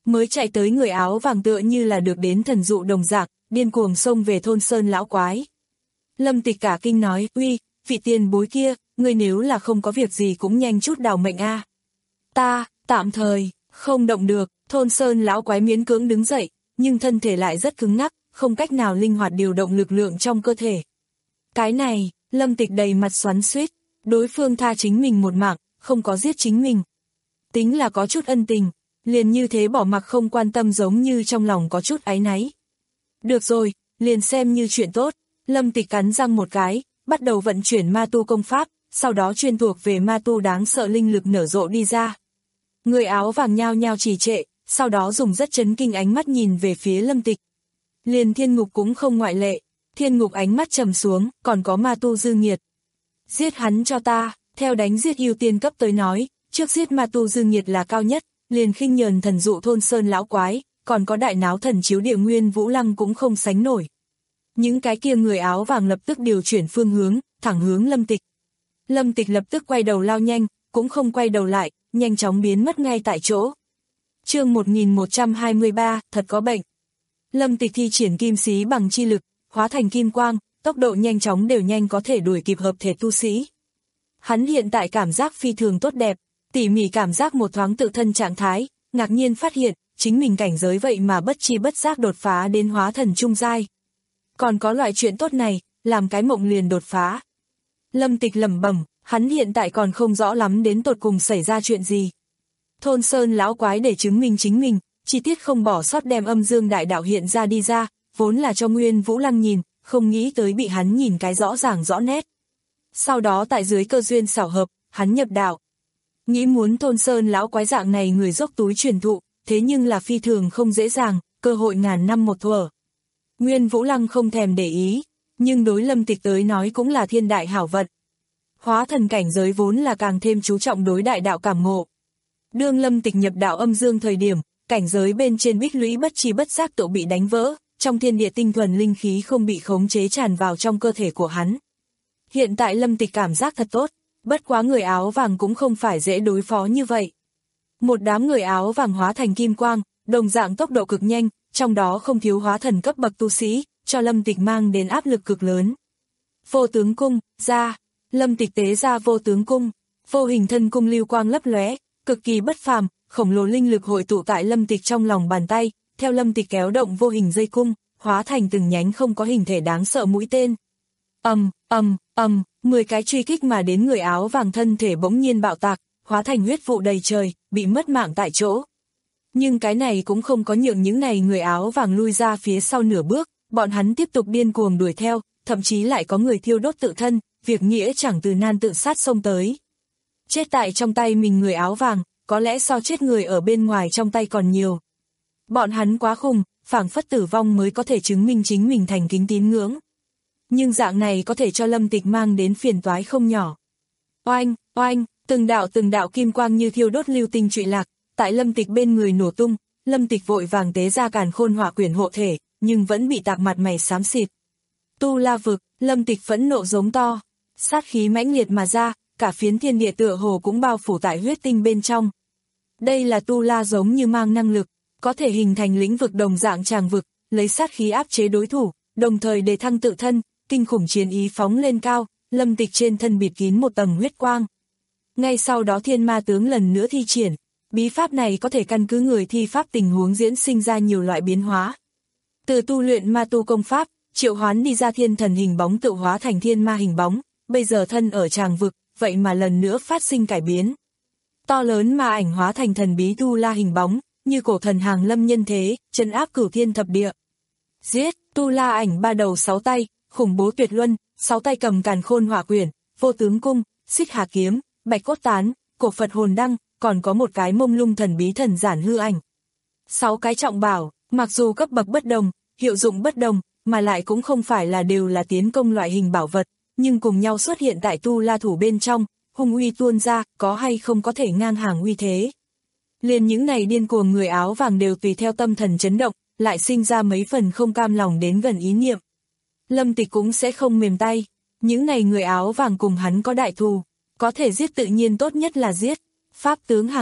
mới chạy tới người áo vàng tựa như là được đến thần dụ đồng dạng, điên cuồng xông về thôn sơn lão quái. Lâm Tịch cả kinh nói, uy, vị tiền bối kia, ngươi nếu là không có việc gì cũng nhanh chút đào mệnh a. Ta, tạm thời, không động được, thôn sơn lão quái miễn cưỡng đứng dậy, nhưng thân thể lại rất cứng ngắc, không cách nào linh hoạt điều động lực lượng trong cơ thể. Cái này, Lâm Tịch đầy mặt xoắn xuýt, đối phương tha chính mình một mạng, không có giết chính mình. Tính là có chút ân tình, liền như thế bỏ mặc không quan tâm giống như trong lòng có chút áy náy. Được rồi, liền xem như chuyện tốt, Lâm Tịch cắn răng một cái, bắt đầu vận chuyển ma tu công pháp, sau đó chuyên thuộc về ma tu đáng sợ linh lực nở rộ đi ra. Người áo vàng nhao nhao trì trệ, sau đó dùng rất chấn kinh ánh mắt nhìn về phía Lâm Tịch. Liền thiên ngục cũng không ngoại lệ, thiên ngục ánh mắt trầm xuống, còn có ma tu dư nghiệt. Giết hắn cho ta, theo đánh giết ưu tiên cấp tới nói, trước giết ma tu dư nghiệt là cao nhất, liền khinh nhờn thần dụ thôn sơn lão quái, còn có đại náo thần chiếu địa nguyên vũ lăng cũng không sánh nổi. Những cái kia người áo vàng lập tức điều chuyển phương hướng, thẳng hướng Lâm Tịch. Lâm Tịch lập tức quay đầu lao nhanh, cũng không quay đầu lại, nhanh chóng biến mất ngay tại chỗ. Chương một nghìn một trăm hai mươi ba, thật có bệnh. Lâm Tịch thi triển kim xí bằng chi lực, hóa thành kim quang, tốc độ nhanh chóng đều nhanh có thể đuổi kịp hợp thể tu sĩ. Hắn hiện tại cảm giác phi thường tốt đẹp, tỉ mỉ cảm giác một thoáng tự thân trạng thái, ngạc nhiên phát hiện, chính mình cảnh giới vậy mà bất chi bất giác đột phá đến hóa thần trung giai. Còn có loại chuyện tốt này, làm cái mộng liền đột phá. Lâm Tịch lẩm bẩm, hắn hiện tại còn không rõ lắm đến tột cùng xảy ra chuyện gì. Thôn sơn lão quái để chứng minh chính mình, chi tiết không bỏ sót đem âm dương đại đạo hiện ra đi ra, vốn là cho Nguyên Vũ Lăng nhìn, không nghĩ tới bị hắn nhìn cái rõ ràng rõ nét. Sau đó tại dưới cơ duyên xảo hợp, hắn nhập đạo. Nghĩ muốn thôn sơn lão quái dạng này người dốc túi truyền thụ, thế nhưng là phi thường không dễ dàng, cơ hội ngàn năm một thuở. Nguyên Vũ Lăng không thèm để ý, nhưng đối Lâm Tịch tới nói cũng là thiên đại hảo vận. Hóa thần cảnh giới vốn là càng thêm chú trọng đối đại đạo cảm ngộ. Đương Lâm Tịch nhập đạo âm dương thời điểm, cảnh giới bên trên bích lũy bất chi bất giác tự bị đánh vỡ, trong thiên địa tinh thuần linh khí không bị khống chế tràn vào trong cơ thể của hắn. Hiện tại Lâm Tịch cảm giác thật tốt, bất quá người áo vàng cũng không phải dễ đối phó như vậy. Một đám người áo vàng hóa thành kim quang, đồng dạng tốc độ cực nhanh, trong đó không thiếu hóa thần cấp bậc tu sĩ, cho Lâm Tịch mang đến áp lực cực lớn. Vô tướng cung, ra, Lâm Tịch tế ra vô tướng cung, vô hình thân cung lưu quang lấp lóe, cực kỳ bất phàm, khổng lồ linh lực hội tụ tại Lâm Tịch trong lòng bàn tay, theo Lâm Tịch kéo động vô hình dây cung, hóa thành từng nhánh không có hình thể đáng sợ mũi tên. Ầm, ầm, ầm, mười cái truy kích mà đến người áo vàng thân thể bỗng nhiên bạo tạc, hóa thành huyết vụ đầy trời, bị mất mạng tại chỗ. Nhưng cái này cũng không có nhượng những này người áo vàng lui ra phía sau nửa bước, bọn hắn tiếp tục điên cuồng đuổi theo, thậm chí lại có người thiêu đốt tự thân, việc nghĩa chẳng từ nan tự sát xông tới. Chết tại trong tay mình người áo vàng, có lẽ so chết người ở bên ngoài trong tay còn nhiều. Bọn hắn quá khùng, phảng phất tử vong mới có thể chứng minh chính mình thành kính tín ngưỡng. Nhưng dạng này có thể cho Lâm Tịch mang đến phiền toái không nhỏ. Oanh, oanh, từng đạo từng đạo kim quang như thiêu đốt lưu tinh trụy lạc, tại Lâm Tịch bên người nổ tung, Lâm Tịch vội vàng tế ra càn khôn hỏa quyển hộ thể, nhưng vẫn bị tạc mặt mày xám xịt. Tu La vực, Lâm Tịch phẫn nộ giống to, sát khí mãnh liệt mà ra, cả phiến thiên địa tựa hồ cũng bao phủ tại huyết tinh bên trong. Đây là Tu La giống như mang năng lực, có thể hình thành lĩnh vực đồng dạng tràng vực, lấy sát khí áp chế đối thủ, đồng thời đề thăng tự thân, kinh khủng chiến ý phóng lên cao, Lâm Tịch trên thân bịt kín một tầng huyết quang. Ngay sau đó thiên ma tướng lần nữa thi triển, bí pháp này có thể căn cứ người thi pháp tình huống diễn sinh ra nhiều loại biến hóa. Từ tu luyện ma tu công pháp, triệu hoán đi ra thiên thần hình bóng tự hóa thành thiên ma hình bóng, bây giờ thân ở tràng vực, vậy mà lần nữa phát sinh cải biến. To lớn ma ảnh hóa thành thần bí Tu La hình bóng, như cổ thần hàng lâm nhân thế, trấn áp cửu thiên thập địa. Giết, Tu La ảnh ba đầu sáu tay, khủng bố tuyệt luân, sáu tay cầm càn khôn hỏa quyển, vô tướng cung, xích hà kiếm, bạch cốt tán, cổ Phật hồn đăng, còn có một cái mông lung thần bí thần giản hư ảnh. Sáu cái trọng bảo, mặc dù cấp bậc bất đồng, hiệu dụng bất đồng, mà lại cũng không phải là đều là tiến công loại hình bảo vật, nhưng cùng nhau xuất hiện tại Tu La thủ bên trong, hung uy tuôn ra, có hay không có thể ngang hàng uy thế. Liền những này điên cuồng người áo vàng đều tùy theo tâm thần chấn động, lại sinh ra mấy phần không cam lòng đến gần ý niệm. Lâm Tịch cũng sẽ không mềm tay, những này người áo vàng cùng hắn có đại thù, có thể giết tự nhiên tốt nhất là giết. Pháp tướng hàng lâm,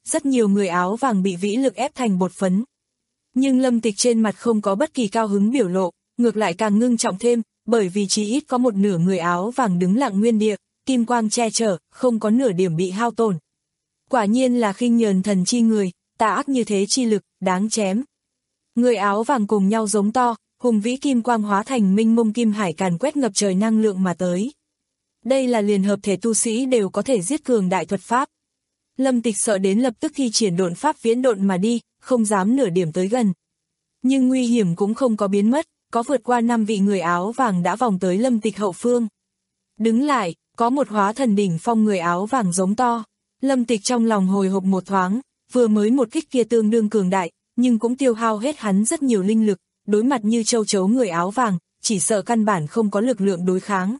rất nhiều người áo vàng bị vĩ lực ép thành bột phấn. Nhưng Lâm Tịch trên mặt không có bất kỳ cao hứng biểu lộ, ngược lại càng ngưng trọng thêm, bởi vì chỉ ít có một nửa người áo vàng đứng lặng nguyên địa, kim quang che chở, không có nửa điểm bị hao tổn. Quả nhiên là khinh nhờn thần chi người, tà ác như thế chi lực, đáng chém. Người áo vàng cùng nhau giống to, hùng vĩ kim quang hóa thành minh mông kim hải càn quét ngập trời năng lượng mà tới. Đây là liền hợp thể tu sĩ đều có thể giết cường đại thuật pháp. Lâm Tịch sợ đến lập tức thi triển độn pháp viễn độn mà đi, không dám nửa điểm tới gần. Nhưng nguy hiểm cũng không có biến mất, có vượt qua năm vị người áo vàng đã vòng tới Lâm Tịch hậu phương. Đứng lại, có một hóa thần đỉnh phong người áo vàng giống to. Lâm Tịch trong lòng hồi hộp một thoáng, vừa mới một kích kia tương đương cường đại, nhưng cũng tiêu hao hết hắn rất nhiều linh lực, đối mặt như châu chấu người áo vàng, chỉ sợ căn bản không có lực lượng đối kháng.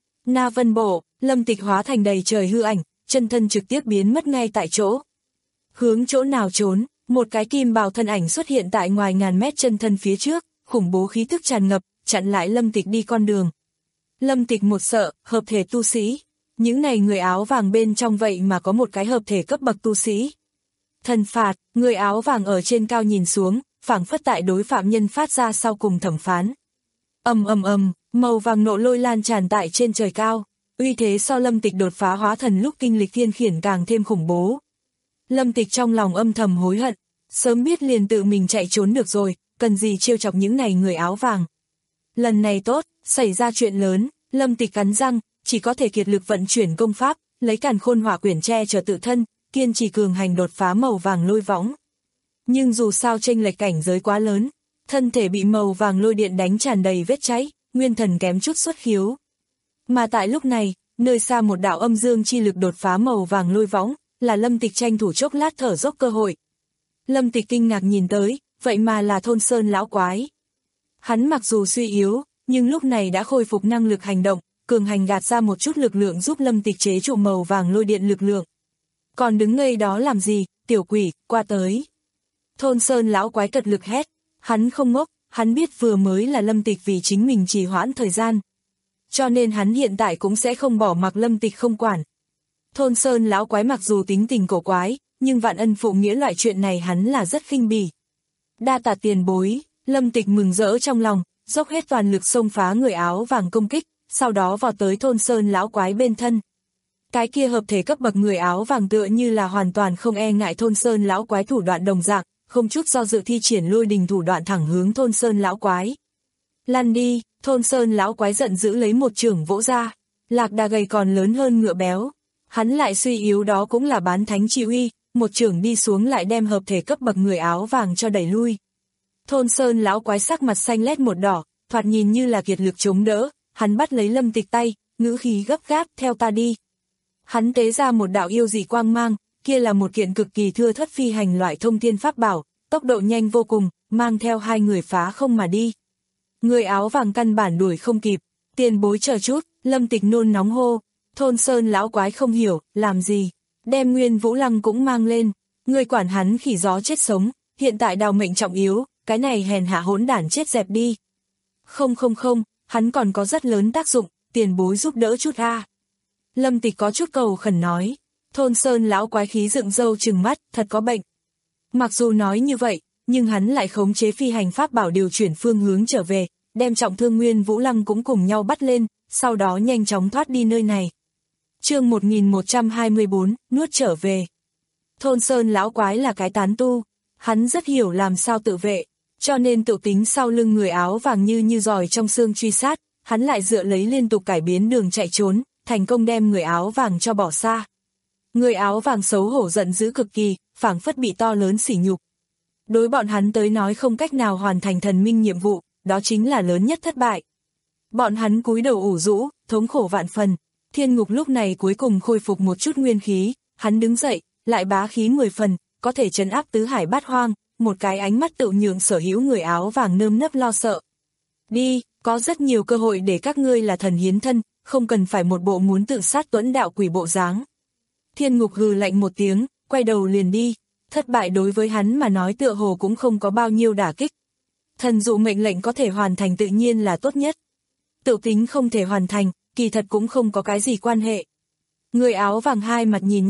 Na Vân Bộ, Lâm Tịch hóa thành đầy trời hư ảnh, chân thân trực tiếp biến mất ngay tại chỗ. Hướng chỗ nào trốn, một cái kim bào thân ảnh xuất hiện tại ngoài ngàn mét chân thân phía trước, khủng bố khí thức tràn ngập, chặn lại Lâm Tịch đi con đường. Lâm Tịch một sợ, hợp thể tu sĩ. Những này người áo vàng bên trong vậy mà có một cái hợp thể cấp bậc tu sĩ. Thần phạt, người áo vàng ở trên cao nhìn xuống, phảng phất tại đối phạm nhân phát ra sau cùng thẩm phán. Ầm ầm ầm, màu vàng nộ lôi lan tràn tại trên trời cao, uy thế so Lâm Tịch đột phá hóa thần lúc kinh lịch thiên khiển càng thêm khủng bố. Lâm Tịch trong lòng âm thầm hối hận, sớm biết liền tự mình chạy trốn được rồi, cần gì trêu chọc những này người áo vàng. Lần này tốt, xảy ra chuyện lớn, Lâm Tịch cắn răng, chỉ có thể kiệt lực vận chuyển công pháp, lấy càn khôn hỏa quyển che chở tự thân, kiên trì cường hành đột phá màu vàng lôi võng. Nhưng dù sao chênh lệch cảnh giới quá lớn, thân thể bị màu vàng lôi điện đánh tràn đầy vết cháy, nguyên thần kém chút xuất khiếu. Mà tại lúc này, nơi xa một đạo âm dương chi lực đột phá màu vàng lôi võng, là Lâm Tịch tranh thủ chốc lát thở dốc cơ hội. Lâm Tịch kinh ngạc nhìn tới, vậy mà là Thôn Sơn lão quái. Hắn mặc dù suy yếu, nhưng lúc này đã khôi phục năng lực hành động, cường hành gạt ra một chút lực lượng giúp Lâm Tịch chế trụ màu vàng lôi điện lực lượng. Còn đứng ngây đó làm gì, tiểu quỷ, qua tới. Thôn Sơn lão quái cật lực hét, hắn không ngốc, hắn biết vừa mới là Lâm Tịch vì chính mình trì hoãn thời gian. Cho nên hắn hiện tại cũng sẽ không bỏ mặc Lâm Tịch không quản. Thôn Sơn lão quái mặc dù tính tình cổ quái, nhưng vạn ân phụ nghĩa loại chuyện này hắn là rất khinh bỉ. Đa tạ tiền bối, Lâm Tịch mừng rỡ trong lòng, dốc hết toàn lực xông phá người áo vàng công kích, sau đó vào tới Thôn Sơn lão quái bên thân. Cái kia hợp thể cấp bậc người áo vàng tựa như là hoàn toàn không e ngại Thôn Sơn lão quái thủ đoạn đồng dạng, không chút do dự thi triển lôi đình thủ đoạn thẳng hướng Thôn Sơn lão quái. Lăn đi, Thôn Sơn lão quái giận dữ lấy một chưởng vỗ ra, lạc đà gầy còn lớn hơn ngựa béo. Hắn lại suy yếu đó cũng là bán thánh chi uy, một chưởng đi xuống lại đem hợp thể cấp bậc người áo vàng cho đẩy lui. Thôn Sơn lão quái sắc mặt xanh lét một đỏ, thoạt nhìn như là kiệt lực chống đỡ, hắn bắt lấy Lâm Tịch tay, ngữ khí gấp gáp, theo ta đi. Hắn tế ra một đạo yêu dị quang mang, kia là một kiện cực kỳ thưa thất phi hành loại thông thiên pháp bảo, tốc độ nhanh vô cùng, mang theo hai người phá không mà đi. Người áo vàng căn bản đuổi không kịp, tiền bối chờ chút, Lâm Tịch nôn nóng hô. Thôn Sơn lão quái không hiểu, làm gì, đem Nguyên Vũ Lăng cũng mang lên, người quản hắn khỉ gió chết sống, hiện tại đào mệnh trọng yếu, cái này hèn hạ hỗn đản chết dẹp đi. Không không không, hắn còn có rất lớn tác dụng, tiền bối giúp đỡ chút a. Lâm Tịch có chút cầu khẩn nói, Thôn Sơn lão quái khí dựng râu trừng mắt, thật có bệnh. Mặc dù nói như vậy, nhưng hắn lại khống chế phi hành pháp bảo điều chuyển phương hướng trở về, đem trọng thương Nguyên Vũ Lăng cũng cùng nhau bắt lên, sau đó nhanh chóng thoát đi nơi này. Chương một nghìn một trăm hai mươi bốn, nuốt trở về. Thôn Sơn lão quái là cái tán tu, hắn rất hiểu làm sao tự vệ, cho nên tự tính sau lưng người áo vàng như như giỏi trong xương truy sát, hắn lại dựa lấy liên tục cải biến đường chạy trốn, thành công đem người áo vàng cho bỏ xa. Người áo vàng xấu hổ giận dữ cực kỳ, phảng phất bị to lớn sỉ nhục. Đối bọn hắn tới nói không cách nào hoàn thành thần minh nhiệm vụ, đó chính là lớn nhất thất bại. Bọn hắn cúi đầu ủ rũ, thống khổ vạn phần. Thiên Ngục lúc này cuối cùng khôi phục một chút nguyên khí, hắn đứng dậy, lại bá khí mười phần, có thể trấn áp tứ hải bát hoang, một cái ánh mắt tự nhường sở hữu người áo vàng nơm nớp lo sợ. Đi, có rất nhiều cơ hội để các ngươi là thần hiến thân, không cần phải một bộ muốn tự sát tuẫn đạo quỷ bộ dáng. Thiên Ngục hừ lạnh một tiếng, quay đầu liền đi, thất bại đối với hắn mà nói tựa hồ cũng không có bao nhiêu đả kích. Thần dụ mệnh lệnh có thể hoàn thành tự nhiên là tốt nhất. Tự tính không thể hoàn thành, kỳ thật cũng không có cái gì quan hệ. Người áo vàng hai mặt nhìn nhau,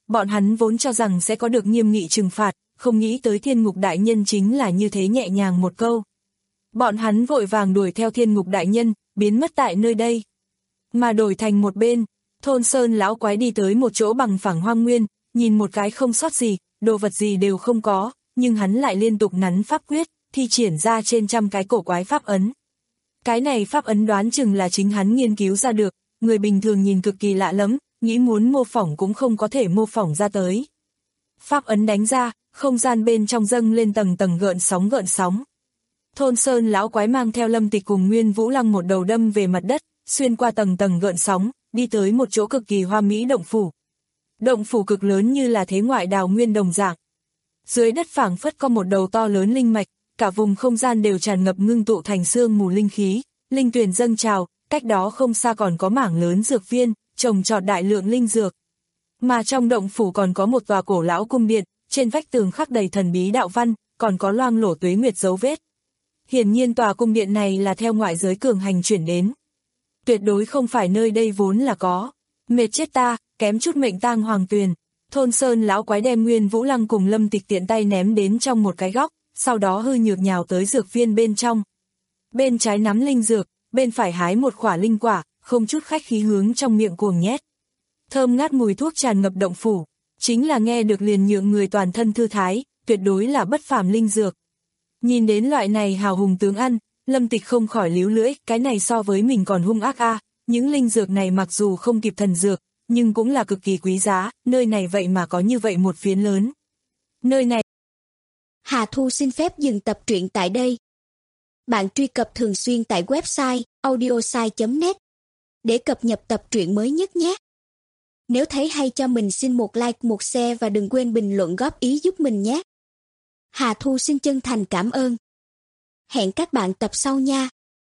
bọn hắn vốn cho rằng sẽ có được nghiêm nghị trừng phạt, không nghĩ tới thiên ngục đại nhân chính là như thế nhẹ nhàng một câu. Bọn hắn vội vàng đuổi theo thiên ngục đại nhân, biến mất tại nơi đây. Mà đổi thành một bên, thôn sơn lão quái đi tới một chỗ bằng phẳng hoang nguyên, nhìn một cái không sót gì, đồ vật gì đều không có, nhưng hắn lại liên tục nắn pháp quyết, thi triển ra trên trăm cái cổ quái pháp ấn. Cái này pháp ấn đoán chừng là chính hắn nghiên cứu ra được, người bình thường nhìn cực kỳ lạ lắm, nghĩ muốn mô phỏng cũng không có thể mô phỏng ra tới. Pháp ấn đánh ra, không gian bên trong dâng lên tầng tầng gợn sóng gợn sóng. Thôn sơn lão quái mang theo Lâm Tịch cùng Nguyên Vũ Lăng một đầu đâm về mặt đất, xuyên qua tầng tầng gợn sóng, đi tới một chỗ cực kỳ hoa mỹ động phủ. Động phủ cực lớn như là thế ngoại đào nguyên đồng dạng. Dưới đất phảng phất có một đầu to lớn linh mạch, cả vùng không gian đều tràn ngập ngưng tụ thành sương mù linh khí, linh tuyền dâng trào, cách đó không xa còn có mảng lớn dược viên, trồng trọt đại lượng linh dược. Mà trong động phủ còn có một tòa cổ lão cung điện, trên vách tường khắc đầy thần bí đạo văn, còn có loang lổ tuế nguyệt dấu vết. Hiển nhiên tòa cung điện này là theo ngoại giới cường hành chuyển đến. Tuyệt đối không phải nơi đây vốn là có. Mệt chết ta, kém chút mệnh tang hoàng tuyền. Thôn sơn lão quái đem Nguyên Vũ Lăng cùng Lâm Tịch tiện tay ném đến trong một cái góc, sau đó hư nhược nhào tới dược viên bên trong. Bên trái nắm linh dược, bên phải hái một khỏa linh quả, không chút khách khí hướng trong miệng cuồng nhét. Thơm ngát mùi thuốc tràn ngập động phủ, chính là nghe được liền nhượng người toàn thân thư thái, tuyệt đối là bất phàm linh dược. Nhìn đến loại này hào hùng tướng ăn, Lâm Tịch không khỏi líu lưỡi, cái này so với mình còn hung ác a, à. Những linh dược này mặc dù không kịp thần dược, nhưng cũng là cực kỳ quý giá, nơi này vậy mà có như vậy một phiến lớn. Nơi này. Hà Thu xin phép dừng tập truyện tại đây. Bạn truy cập thường xuyên tại website audiosai chấm net để cập nhật tập truyện mới nhất nhé. Nếu thấy hay cho mình xin một like, một share và đừng quên bình luận góp ý giúp mình nhé. Hà Thu xin chân thành cảm ơn. Hẹn các bạn tập sau nha.